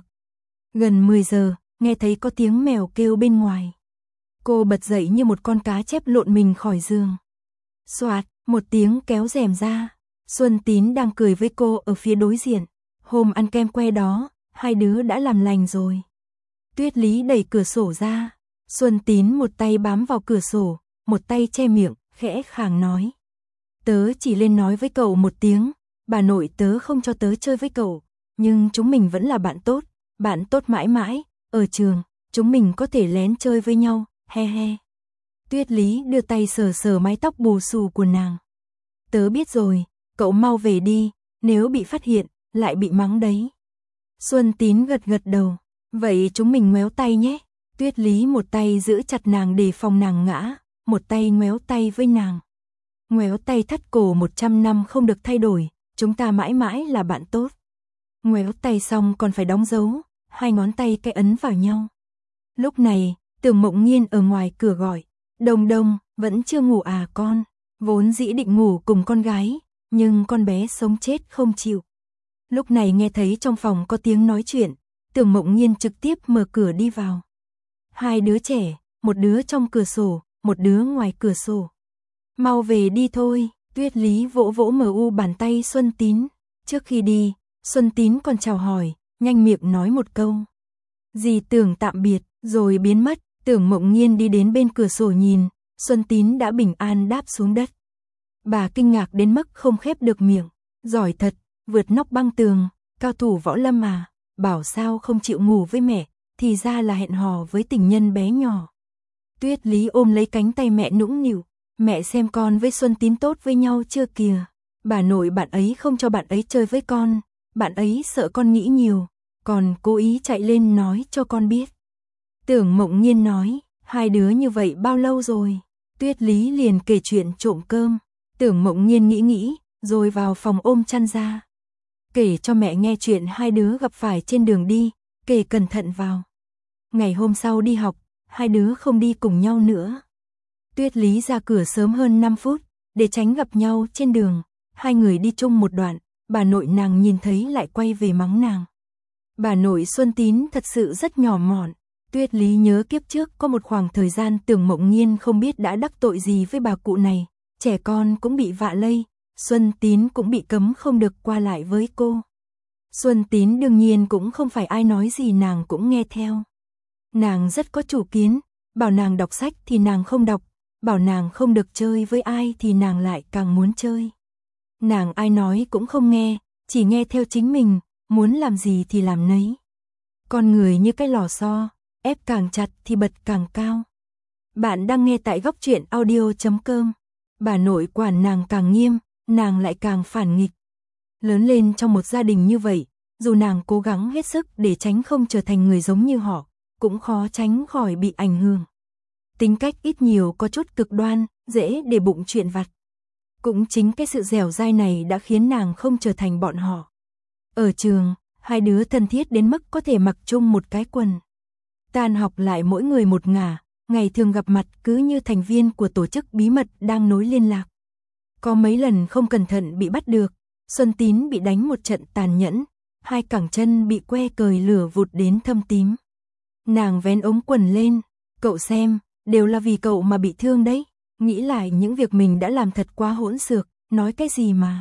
Gần mười giờ, nghe thấy có tiếng mèo kêu bên ngoài. Cô bật dậy như một con cá chép lộn mình khỏi giường. Xoạt, một tiếng kéo rèm ra, Xuân Tín đang cười với cô ở phía đối diện. Hôm ăn kem que đó, hai đứa đã làm lành rồi. Tuyết Lý đẩy cửa sổ ra, Xuân Tín một tay bám vào cửa sổ, một tay che miệng, khẽ khàng nói. Tớ chỉ lên nói với cậu một tiếng, bà nội tớ không cho tớ chơi với cậu, nhưng chúng mình vẫn là bạn tốt, bạn tốt mãi mãi, ở trường, chúng mình có thể lén chơi với nhau, he he. Tuyết Lý đưa tay sờ sờ mái tóc bù xù của nàng. Tớ biết rồi, cậu mau về đi, nếu bị phát hiện, lại bị mắng đấy. Xuân Tín gật gật đầu, vậy chúng mình ngoéo tay nhé. Tuyết Lý một tay giữ chặt nàng để phòng nàng ngã, một tay ngoéo tay với nàng. Ngoéo tay thắt cổ một trăm năm không được thay đổi, chúng ta mãi mãi là bạn tốt. Ngoéo tay xong còn phải đóng dấu, hai ngón tay cái ấn vào nhau. Lúc này, Tưởng Mộng Nhiên ở ngoài cửa gọi, Đông Đông, vẫn chưa ngủ à con, vốn dĩ định ngủ cùng con gái, nhưng con bé sống chết không chịu. Lúc này nghe thấy trong phòng có tiếng nói chuyện, Tưởng Mộng Nhiên trực tiếp mở cửa đi vào. Hai đứa trẻ, một đứa trong cửa sổ, một đứa ngoài cửa sổ. Mau về đi thôi, Tuyết Lý vỗ vỗ mờ u bàn tay Xuân Tín. Trước khi đi, Xuân Tín còn chào hỏi, nhanh miệng nói một câu. Dì Tưởng tạm biệt, rồi biến mất. Tưởng Mộng Nhiên đi đến bên cửa sổ nhìn, Xuân Tín đã bình an đáp xuống đất. Bà kinh ngạc đến mức không khép được miệng, giỏi thật, vượt nóc băng tường, cao thủ võ lâm mà, bảo sao không chịu ngủ với mẹ, thì ra là hẹn hò với tình nhân bé nhỏ. Tuyết Lý ôm lấy cánh tay mẹ nũng nịu, mẹ xem con với Xuân Tín tốt với nhau chưa kìa, bà nội bạn ấy không cho bạn ấy chơi với con, bạn ấy sợ con nghĩ nhiều, còn cố ý chạy lên nói cho con biết. Tưởng Mộng Nhiên nói, hai đứa như vậy bao lâu rồi? Tuyết Lý liền kể chuyện trộm cơm. Tưởng Mộng Nhiên nghĩ nghĩ, rồi vào phòng ôm chăn ra. Kể cho mẹ nghe chuyện hai đứa gặp phải trên đường đi, kể cẩn thận vào. Ngày hôm sau đi học, hai đứa không đi cùng nhau nữa. Tuyết Lý ra cửa sớm hơn năm phút, để tránh gặp nhau trên đường. Hai người đi chung một đoạn, bà nội nàng nhìn thấy lại quay về mắng nàng. Bà nội Xuân Tín thật sự rất nhỏ mọn. Tuyết Lý nhớ kiếp trước có một khoảng thời gian Tưởng Mộng Nhiên không biết đã đắc tội gì với bà cụ này, trẻ con cũng bị vạ lây, Xuân Tín cũng bị cấm không được qua lại với cô. Xuân Tín đương nhiên cũng không phải ai nói gì nàng cũng nghe theo. Nàng rất có chủ kiến, bảo nàng đọc sách thì nàng không đọc, bảo nàng không được chơi với ai thì nàng lại càng muốn chơi. Nàng ai nói cũng không nghe, chỉ nghe theo chính mình, muốn làm gì thì làm nấy. Con người như cái lò xo, ép càng chặt thì bật càng cao. Bạn đang nghe tại góc truyện audio chấm com. Bà nội quản nàng càng nghiêm, nàng lại càng phản nghịch. Lớn lên trong một gia đình như vậy, dù nàng cố gắng hết sức để tránh không trở thành người giống như họ, cũng khó tránh khỏi bị ảnh hưởng. Tính cách ít nhiều có chút cực đoan, dễ để bụng chuyện vặt. Cũng chính cái sự dẻo dai này đã khiến nàng không trở thành bọn họ. Ở trường, hai đứa thân thiết đến mức có thể mặc chung một cái quần. Tan học lại mỗi người một ngả, ngày thường gặp mặt cứ như thành viên của tổ chức bí mật đang nối liên lạc. Có mấy lần không cẩn thận bị bắt được, Xuân Tín bị đánh một trận tàn nhẫn, hai cẳng chân bị que cời lửa vụt đến thâm tím. Nàng vén ống quần lên, cậu xem, đều là vì cậu mà bị thương đấy, nghĩ lại những việc mình đã làm thật quá hỗn xược, nói cái gì mà.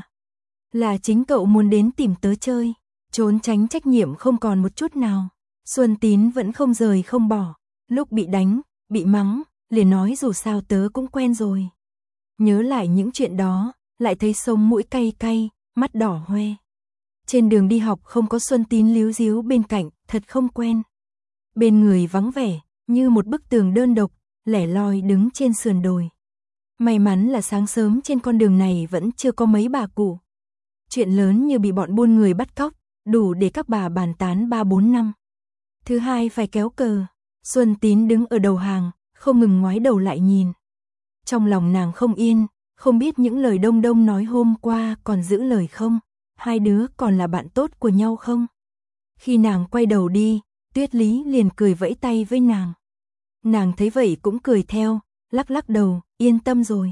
Là chính cậu muốn đến tìm tớ chơi, trốn tránh trách nhiệm không còn một chút nào. Xuân Tín vẫn không rời không bỏ, lúc bị đánh, bị mắng, liền nói dù sao tớ cũng quen rồi. Nhớ lại những chuyện đó, lại thấy sống mũi cay cay, mắt đỏ hoe. Trên đường đi học không có Xuân Tín líu díu bên cạnh, thật không quen. Bên người vắng vẻ, như một bức tường đơn độc, lẻ loi đứng trên sườn đồi. May mắn là sáng sớm trên con đường này vẫn chưa có mấy bà cụ. Chuyện lớn như bị bọn buôn người bắt cóc, đủ để các bà bàn tán ba bốn năm. Thứ hai phải kéo cờ, Xuân Tín đứng ở đầu hàng, không ngừng ngoái đầu lại nhìn. Trong lòng nàng không yên, không biết những lời Đông Đông nói hôm qua còn giữ lời không, hai đứa còn là bạn tốt của nhau không. Khi nàng quay đầu đi, Tuyết Lý liền cười vẫy tay với nàng. Nàng thấy vậy cũng cười theo, lắc lắc đầu, yên tâm rồi.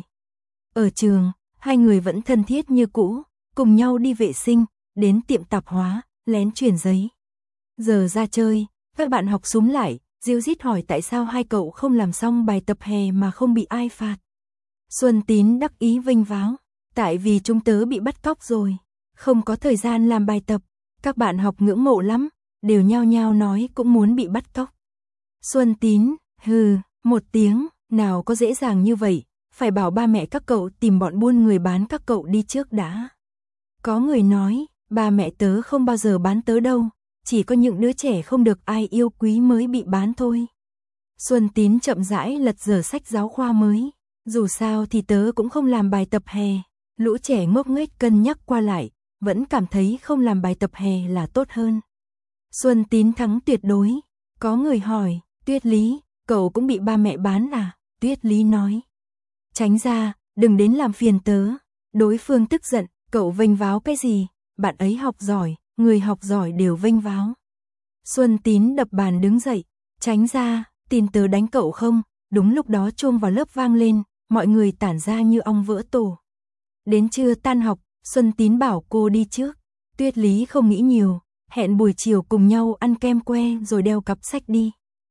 Ở trường, hai người vẫn thân thiết như cũ, cùng nhau đi vệ sinh, đến tiệm tạp hóa, lén chuyển giấy. Giờ ra chơi, các bạn học xúm lại, ríu rít hỏi tại sao hai cậu không làm xong bài tập hè mà không bị ai phạt. Xuân Tín đắc ý vênh váo, tại vì chúng tớ bị bắt cóc rồi, không có thời gian làm bài tập, các bạn học ngưỡng mộ lắm, đều nhao nhao nói cũng muốn bị bắt cóc. Xuân Tín, hừ, một tiếng, nào có dễ dàng như vậy, phải bảo ba mẹ các cậu tìm bọn buôn người bán các cậu đi trước đã. Có người nói, ba mẹ tớ không bao giờ bán tớ đâu, chỉ có những đứa trẻ không được ai yêu quý mới bị bán thôi. Xuân Tín chậm rãi lật dở sách giáo khoa mới, dù sao thì tớ cũng không làm bài tập hè. Lũ trẻ ngốc nghếch cân nhắc qua lại, vẫn cảm thấy không làm bài tập hè là tốt hơn. Xuân Tín thắng tuyệt đối. Có người hỏi, Tuyết Lý, cậu cũng bị ba mẹ bán à? Tuyết Lý nói, tránh ra, đừng đến làm phiền tớ. Đối phương tức giận, cậu vênh váo cái gì? Bạn ấy học giỏi, người học giỏi đều vênh váo. Xuân Tín đập bàn đứng dậy, tránh ra, tin tớ đánh cậu không? Đúng lúc đó chuông vào lớp vang lên, mọi người tản ra như ong vỡ tổ. Đến trưa tan học, Xuân Tín bảo cô đi trước. Tuyết Lý không nghĩ nhiều, hẹn buổi chiều cùng nhau ăn kem que rồi đeo cặp sách đi.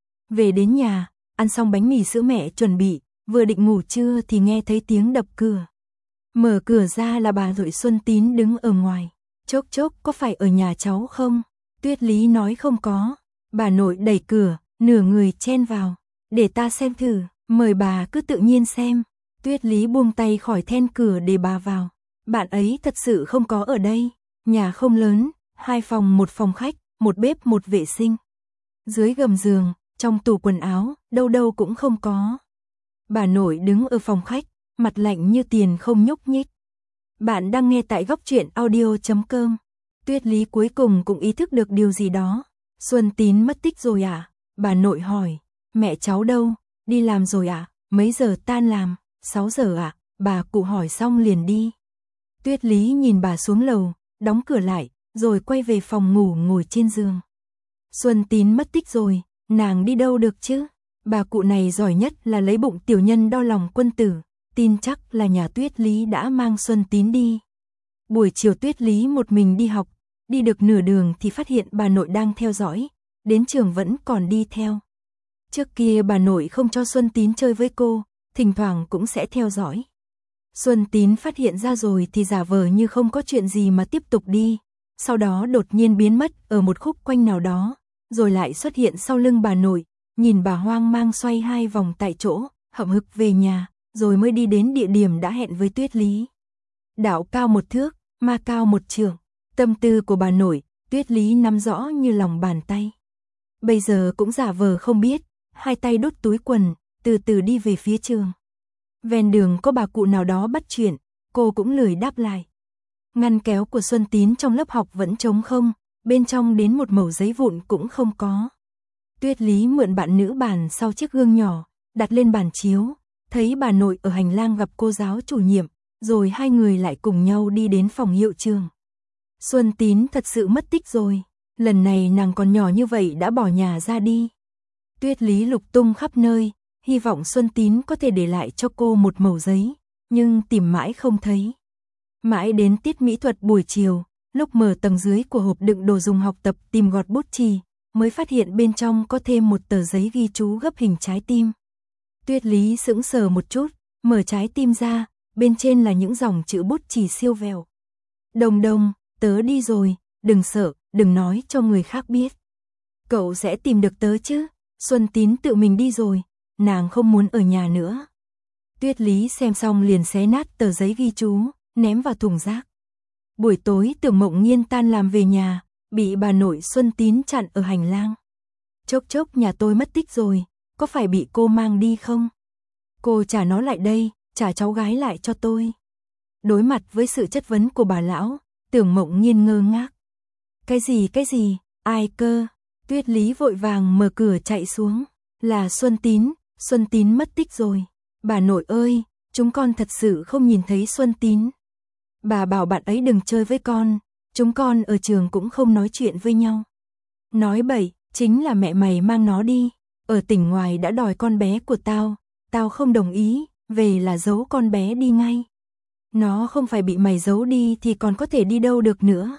Về đến nhà, ăn xong bánh mì sữa mẹ chuẩn bị, vừa định ngủ trưa thì nghe thấy tiếng đập cửa. Mở cửa ra là bà nội Xuân Tín đứng ở ngoài. Chốc chốc, có phải ở nhà cháu không? Tuyết Lý nói không có. Bà nội đẩy cửa, nửa người chen vào. Để ta xem thử, mời bà cứ tự nhiên xem. Tuyết Lý buông tay khỏi then cửa để bà vào. Bạn ấy thật sự không có ở đây. Nhà không lớn, hai phòng một phòng khách, một bếp một vệ sinh. Dưới gầm giường, trong tủ quần áo, đâu đâu cũng không có. Bà nội đứng ở phòng khách, mặt lạnh như tiền không nhúc nhích. Bạn đang nghe tại góc truyện audio chấm com. Tuyết Lý cuối cùng cũng ý thức được điều gì đó. Xuân Tín mất tích rồi à? Bà nội hỏi. Mẹ cháu đâu? Đi làm rồi à? Mấy giờ tan làm? sáu giờ à? Bà cụ hỏi xong liền đi. Tuyết Lý nhìn bà xuống lầu, đóng cửa lại, rồi quay về phòng ngủ ngồi trên giường. Xuân Tín mất tích rồi, nàng đi đâu được chứ? Bà cụ này giỏi nhất là lấy bụng tiểu nhân đo lòng quân tử, tin chắc là nhà Tuyết Lý đã mang Xuân Tín đi. Buổi chiều Tuyết Lý một mình đi học, đi được nửa đường thì phát hiện bà nội đang theo dõi, đến trường vẫn còn đi theo. Trước kia bà nội không cho Xuân Tín chơi với cô, thỉnh thoảng cũng sẽ theo dõi. Xuân Tín phát hiện ra rồi thì giả vờ như không có chuyện gì mà tiếp tục đi, sau đó đột nhiên biến mất ở một khúc quanh nào đó, rồi lại xuất hiện sau lưng bà nội, nhìn bà hoang mang xoay hai vòng tại chỗ, hậm hực về nhà, rồi mới đi đến địa điểm đã hẹn với Tuyết Lý. Đạo cao một thước, ma cao một trượng, tâm tư của bà nội, Tuyết Lý nắm rõ như lòng bàn tay. Bây giờ cũng giả vờ không biết, hai tay đút túi quần, từ từ đi về phía trường. Ven đường có bà cụ nào đó bắt chuyện, cô cũng lười đáp lại. Ngăn kéo của Xuân Tín trong lớp học vẫn trống không, bên trong đến một mẩu giấy vụn cũng không có. Tuyết Lý mượn bạn nữ bàn sau chiếc gương nhỏ, đặt lên bàn chiếu, thấy bà nội ở hành lang gặp cô giáo chủ nhiệm, rồi hai người lại cùng nhau đi đến phòng hiệu trường. Xuân Tín thật sự mất tích rồi, lần này nàng còn nhỏ như vậy đã bỏ nhà ra đi. Tuyết Lý lục tung khắp nơi, hy vọng Xuân Tín có thể để lại cho cô một mẩu giấy, nhưng tìm mãi không thấy. Mãi đến tiết mỹ thuật buổi chiều, lúc mở tầng dưới của hộp đựng đồ dùng học tập tìm gọt bút chì, mới phát hiện bên trong có thêm một tờ giấy ghi chú gấp hình trái tim. Tuyết Lý sững sờ một chút, mở trái tim ra, bên trên là những dòng chữ bút chì siêu vẹo. Đồng đồng, tớ đi rồi, đừng sợ, đừng nói cho người khác biết. Cậu sẽ tìm được tớ chứ? Xuân Tín tự mình đi rồi, nàng không muốn ở nhà nữa. Tuyết Lý xem xong liền xé nát tờ giấy ghi chú, ném vào thùng rác. Buổi tối Tưởng Mộng Nhiên tan làm về nhà, bị bà nội Xuân Tín chặn ở hành lang. Chốc chốc nhà tôi mất tích rồi, có phải bị cô mang đi không? Cô trả nó lại đây, trả cháu gái lại cho tôi. Đối mặt với sự chất vấn của bà lão, Tưởng Mộng Nhiên ngơ ngác. Cái gì cái gì, ai cơ? Tuyết Lý vội vàng mở cửa chạy xuống. Là Xuân Tín, Xuân Tín mất tích rồi. Bà nội ơi, chúng con thật sự không nhìn thấy Xuân Tín. Bà bảo bạn ấy đừng chơi với con, chúng con ở trường cũng không nói chuyện với nhau. Nói bậy, chính là mẹ mày mang nó đi. Ở tỉnh ngoài đã đòi con bé của tao, tao không đồng ý, về là giấu con bé đi ngay. Nó không phải bị mày giấu đi thì còn có thể đi đâu được nữa.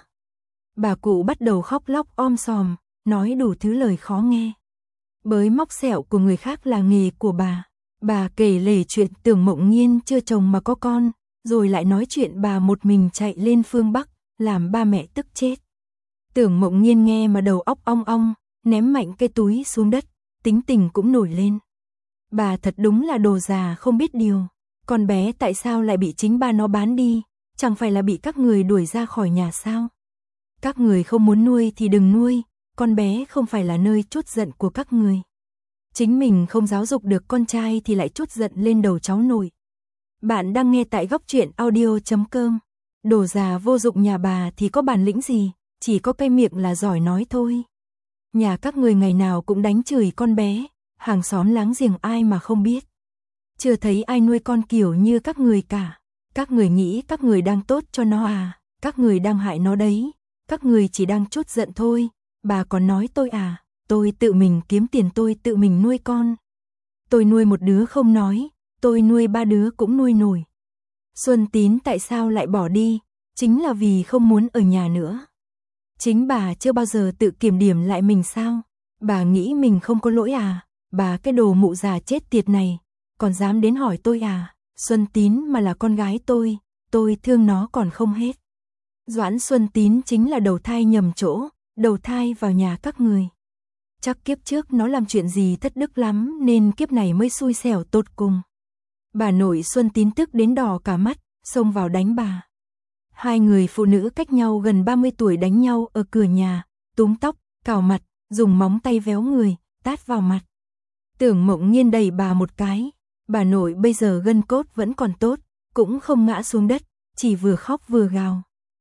Bà cụ bắt đầu khóc lóc om sòm, nói đủ thứ lời khó nghe. Bới móc sẹo của người khác là nghề của bà. Bà kể lể chuyện Tưởng Mộng Nhiên chưa chồng mà có con, rồi lại nói chuyện bà một mình chạy lên phương Bắc, làm ba mẹ tức chết. Tưởng Mộng Nhiên nghe mà đầu óc ong ong, ném mạnh cái túi xuống đất, tính tình cũng nổi lên. Bà thật đúng là đồ già không biết điều, con bé tại sao lại bị chính ba nó bán đi, chẳng phải là bị các người đuổi ra khỏi nhà sao? Các người không muốn nuôi thì đừng nuôi, con bé không phải là nơi trút giận của các người. Chính mình không giáo dục được con trai thì lại trút giận lên đầu cháu nội. Bạn đang nghe tại góc truyện audio chấm com. Đồ già vô dụng nhà bà thì có bản lĩnh gì, chỉ có cái miệng là giỏi nói thôi. Nhà các người ngày nào cũng đánh chửi con bé, hàng xóm láng giềng ai mà không biết. Chưa thấy ai nuôi con kiểu như các người cả. Các người nghĩ các người đang tốt cho nó à, các người đang hại nó đấy. Các người chỉ đang trút giận thôi, bà còn nói tôi à, tôi tự mình kiếm tiền tôi tự mình nuôi con. Tôi nuôi một đứa không nói, tôi nuôi ba đứa cũng nuôi nổi. Xuân Tín tại sao lại bỏ đi, chính là vì không muốn ở nhà nữa. Chính bà chưa bao giờ tự kiểm điểm lại mình sao, bà nghĩ mình không có lỗi à, bà cái đồ mụ già chết tiệt này, còn dám đến hỏi tôi à, Xuân Tín mà là con gái tôi, tôi thương nó còn không hết. Doãn Xuân Tín chính là đầu thai nhầm chỗ, đầu thai vào nhà các người. Chắc kiếp trước nó làm chuyện gì thất đức lắm nên kiếp này mới xui xẻo tột cùng. Bà nội Xuân Tín tức đến đỏ cả mắt, xông vào đánh bà. Hai người phụ nữ cách nhau gần ba mươi tuổi đánh nhau ở cửa nhà, túm tóc, cào mặt, dùng móng tay véo người, tát vào mặt. Tưởng Mộng Nghiên đẩy bà một cái, bà nội bây giờ gân cốt vẫn còn tốt, cũng không ngã xuống đất, chỉ vừa khóc vừa gào.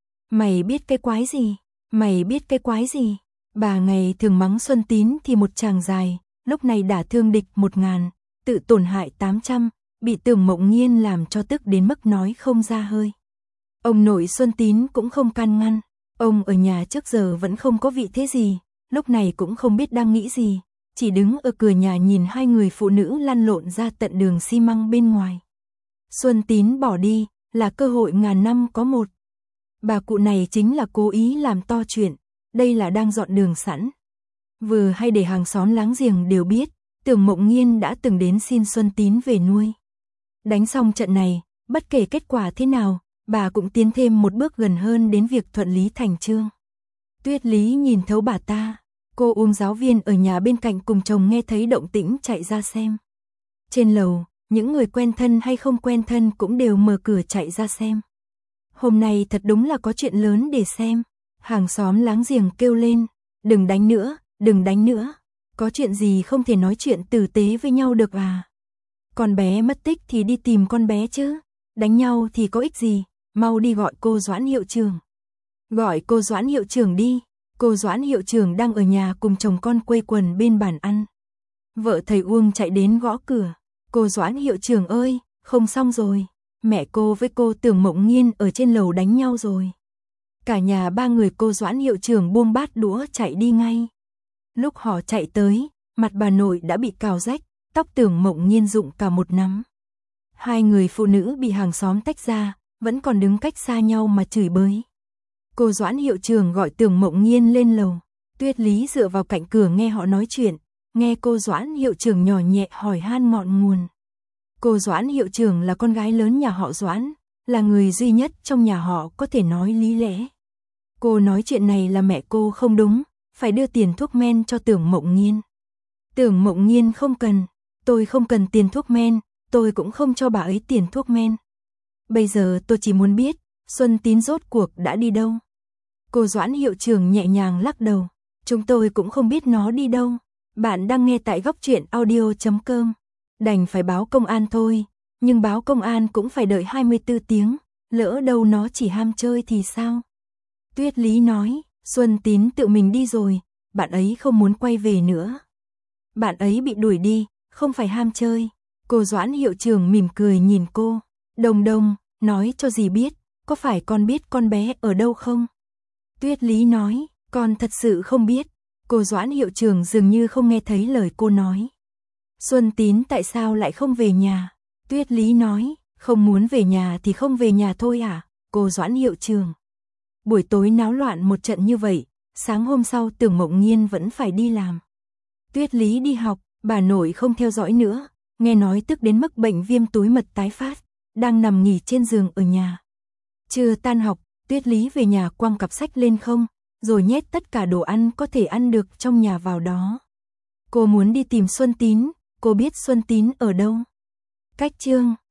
Mày biết cái quái gì? Mày biết cái quái gì? Bà ngày thường mắng Xuân Tín thì một tràng dài, lúc này đả thương địch một ngàn, tự tổn hại tám trăm, bị Tưởng Mộng Nghiên làm cho tức đến mức nói không ra hơi. Ông nội Xuân Tín cũng không can ngăn, ông ở nhà trước giờ vẫn không có vị thế gì, lúc này cũng không biết đang nghĩ gì, chỉ đứng ở cửa nhà nhìn hai người phụ nữ lăn lộn ra tận đường xi măng bên ngoài. Xuân Tín bỏ đi, là cơ hội ngàn năm có một. Bà cụ này chính là cố ý làm to chuyện, đây là đang dọn đường sẵn. Vừa hay để hàng xóm láng giềng đều biết, Tưởng Mộng Nghiên đã từng đến xin Xuân Tín về nuôi. Đánh xong trận này, bất kể kết quả thế nào, bà cũng tiến thêm một bước gần hơn đến việc thuận lý thành chương. Tuyết Lý nhìn thấu bà ta, cô Uông giáo viên ở nhà bên cạnh cùng chồng nghe thấy động tĩnh chạy ra xem. Trên lầu, những người quen thân hay không quen thân cũng đều mở cửa chạy ra xem. Hôm nay thật đúng là có chuyện lớn để xem. Hàng xóm láng giềng kêu lên, đừng đánh nữa, đừng đánh nữa. Có chuyện gì không thể nói chuyện tử tế với nhau được à? Con bé mất tích thì đi tìm con bé chứ. Đánh nhau thì có ích gì, mau đi gọi cô Doãn hiệu trưởng. Gọi cô Doãn hiệu trưởng đi, cô Doãn hiệu trưởng đang ở nhà cùng chồng con quây quần bên bàn ăn. Vợ thầy Uông chạy đến gõ cửa, cô Doãn hiệu trưởng ơi, không xong rồi. Mẹ cô với cô Tưởng Mộng Nghiên ở trên lầu đánh nhau rồi. Cả nhà ba người cô Doãn hiệu trưởng buông bát đũa chạy đi ngay. Lúc họ chạy tới, mặt bà nội đã bị cào rách, tóc Tưởng Mộng Nghiên rụng cả một nắm. Hai người phụ nữ bị hàng xóm tách ra, vẫn còn đứng cách xa nhau mà chửi bới. Cô Doãn hiệu trưởng gọi Tưởng Mộng Nghiên lên lầu. Tuyết Lý dựa vào cạnh cửa nghe họ nói chuyện, nghe cô Doãn hiệu trưởng nhỏ nhẹ hỏi han ngọn nguồn. Cô Doãn hiệu trưởng là con gái lớn nhà họ Doãn, là người duy nhất trong nhà họ có thể nói lý lẽ. Cô nói chuyện này là mẹ cô không đúng, phải đưa tiền thuốc men cho Tưởng Mộng Nghiên. Tưởng Mộng Nghiên không cần, tôi không cần tiền thuốc men, tôi cũng không cho bà ấy tiền thuốc men. Bây giờ tôi chỉ muốn biết, Xuân Tín rốt cuộc đã đi đâu. Cô Doãn hiệu trưởng nhẹ nhàng lắc đầu, chúng tôi cũng không biết nó đi đâu. Bạn đang nghe tại góc truyện audio chấm com. Đành phải báo công an thôi, nhưng báo công an cũng phải đợi hai mươi tư tiếng, lỡ đâu nó chỉ ham chơi thì sao? Tuyết Lý nói, Xuân Tín tự mình đi rồi, bạn ấy không muốn quay về nữa. Bạn ấy bị đuổi đi, không phải ham chơi. Cô Doãn hiệu trưởng mỉm cười nhìn cô, Đồng Đồng, nói cho dì biết, có phải con biết con bé ở đâu không? Tuyết Lý nói, con thật sự không biết. Cô Doãn hiệu trưởng dường như không nghe thấy lời cô nói. Xuân Tín tại sao lại không về nhà? Tuyết Lý nói, không muốn về nhà thì không về nhà thôi à, cô Doãn hiệu trưởng. Buổi tối náo loạn một trận như vậy, sáng hôm sau Tưởng Mộng Nghiên vẫn phải đi làm. Tuyết Lý đi học, bà nội không theo dõi nữa, nghe nói tức đến mức bệnh viêm túi mật tái phát, đang nằm nghỉ trên giường ở nhà. Trưa tan học, Tuyết Lý về nhà quăng cặp sách lên không, rồi nhét tất cả đồ ăn có thể ăn được trong nhà vào đó. Cô muốn đi tìm Xuân Tín, cô biết Xuân Tín ở đâu. Cách chương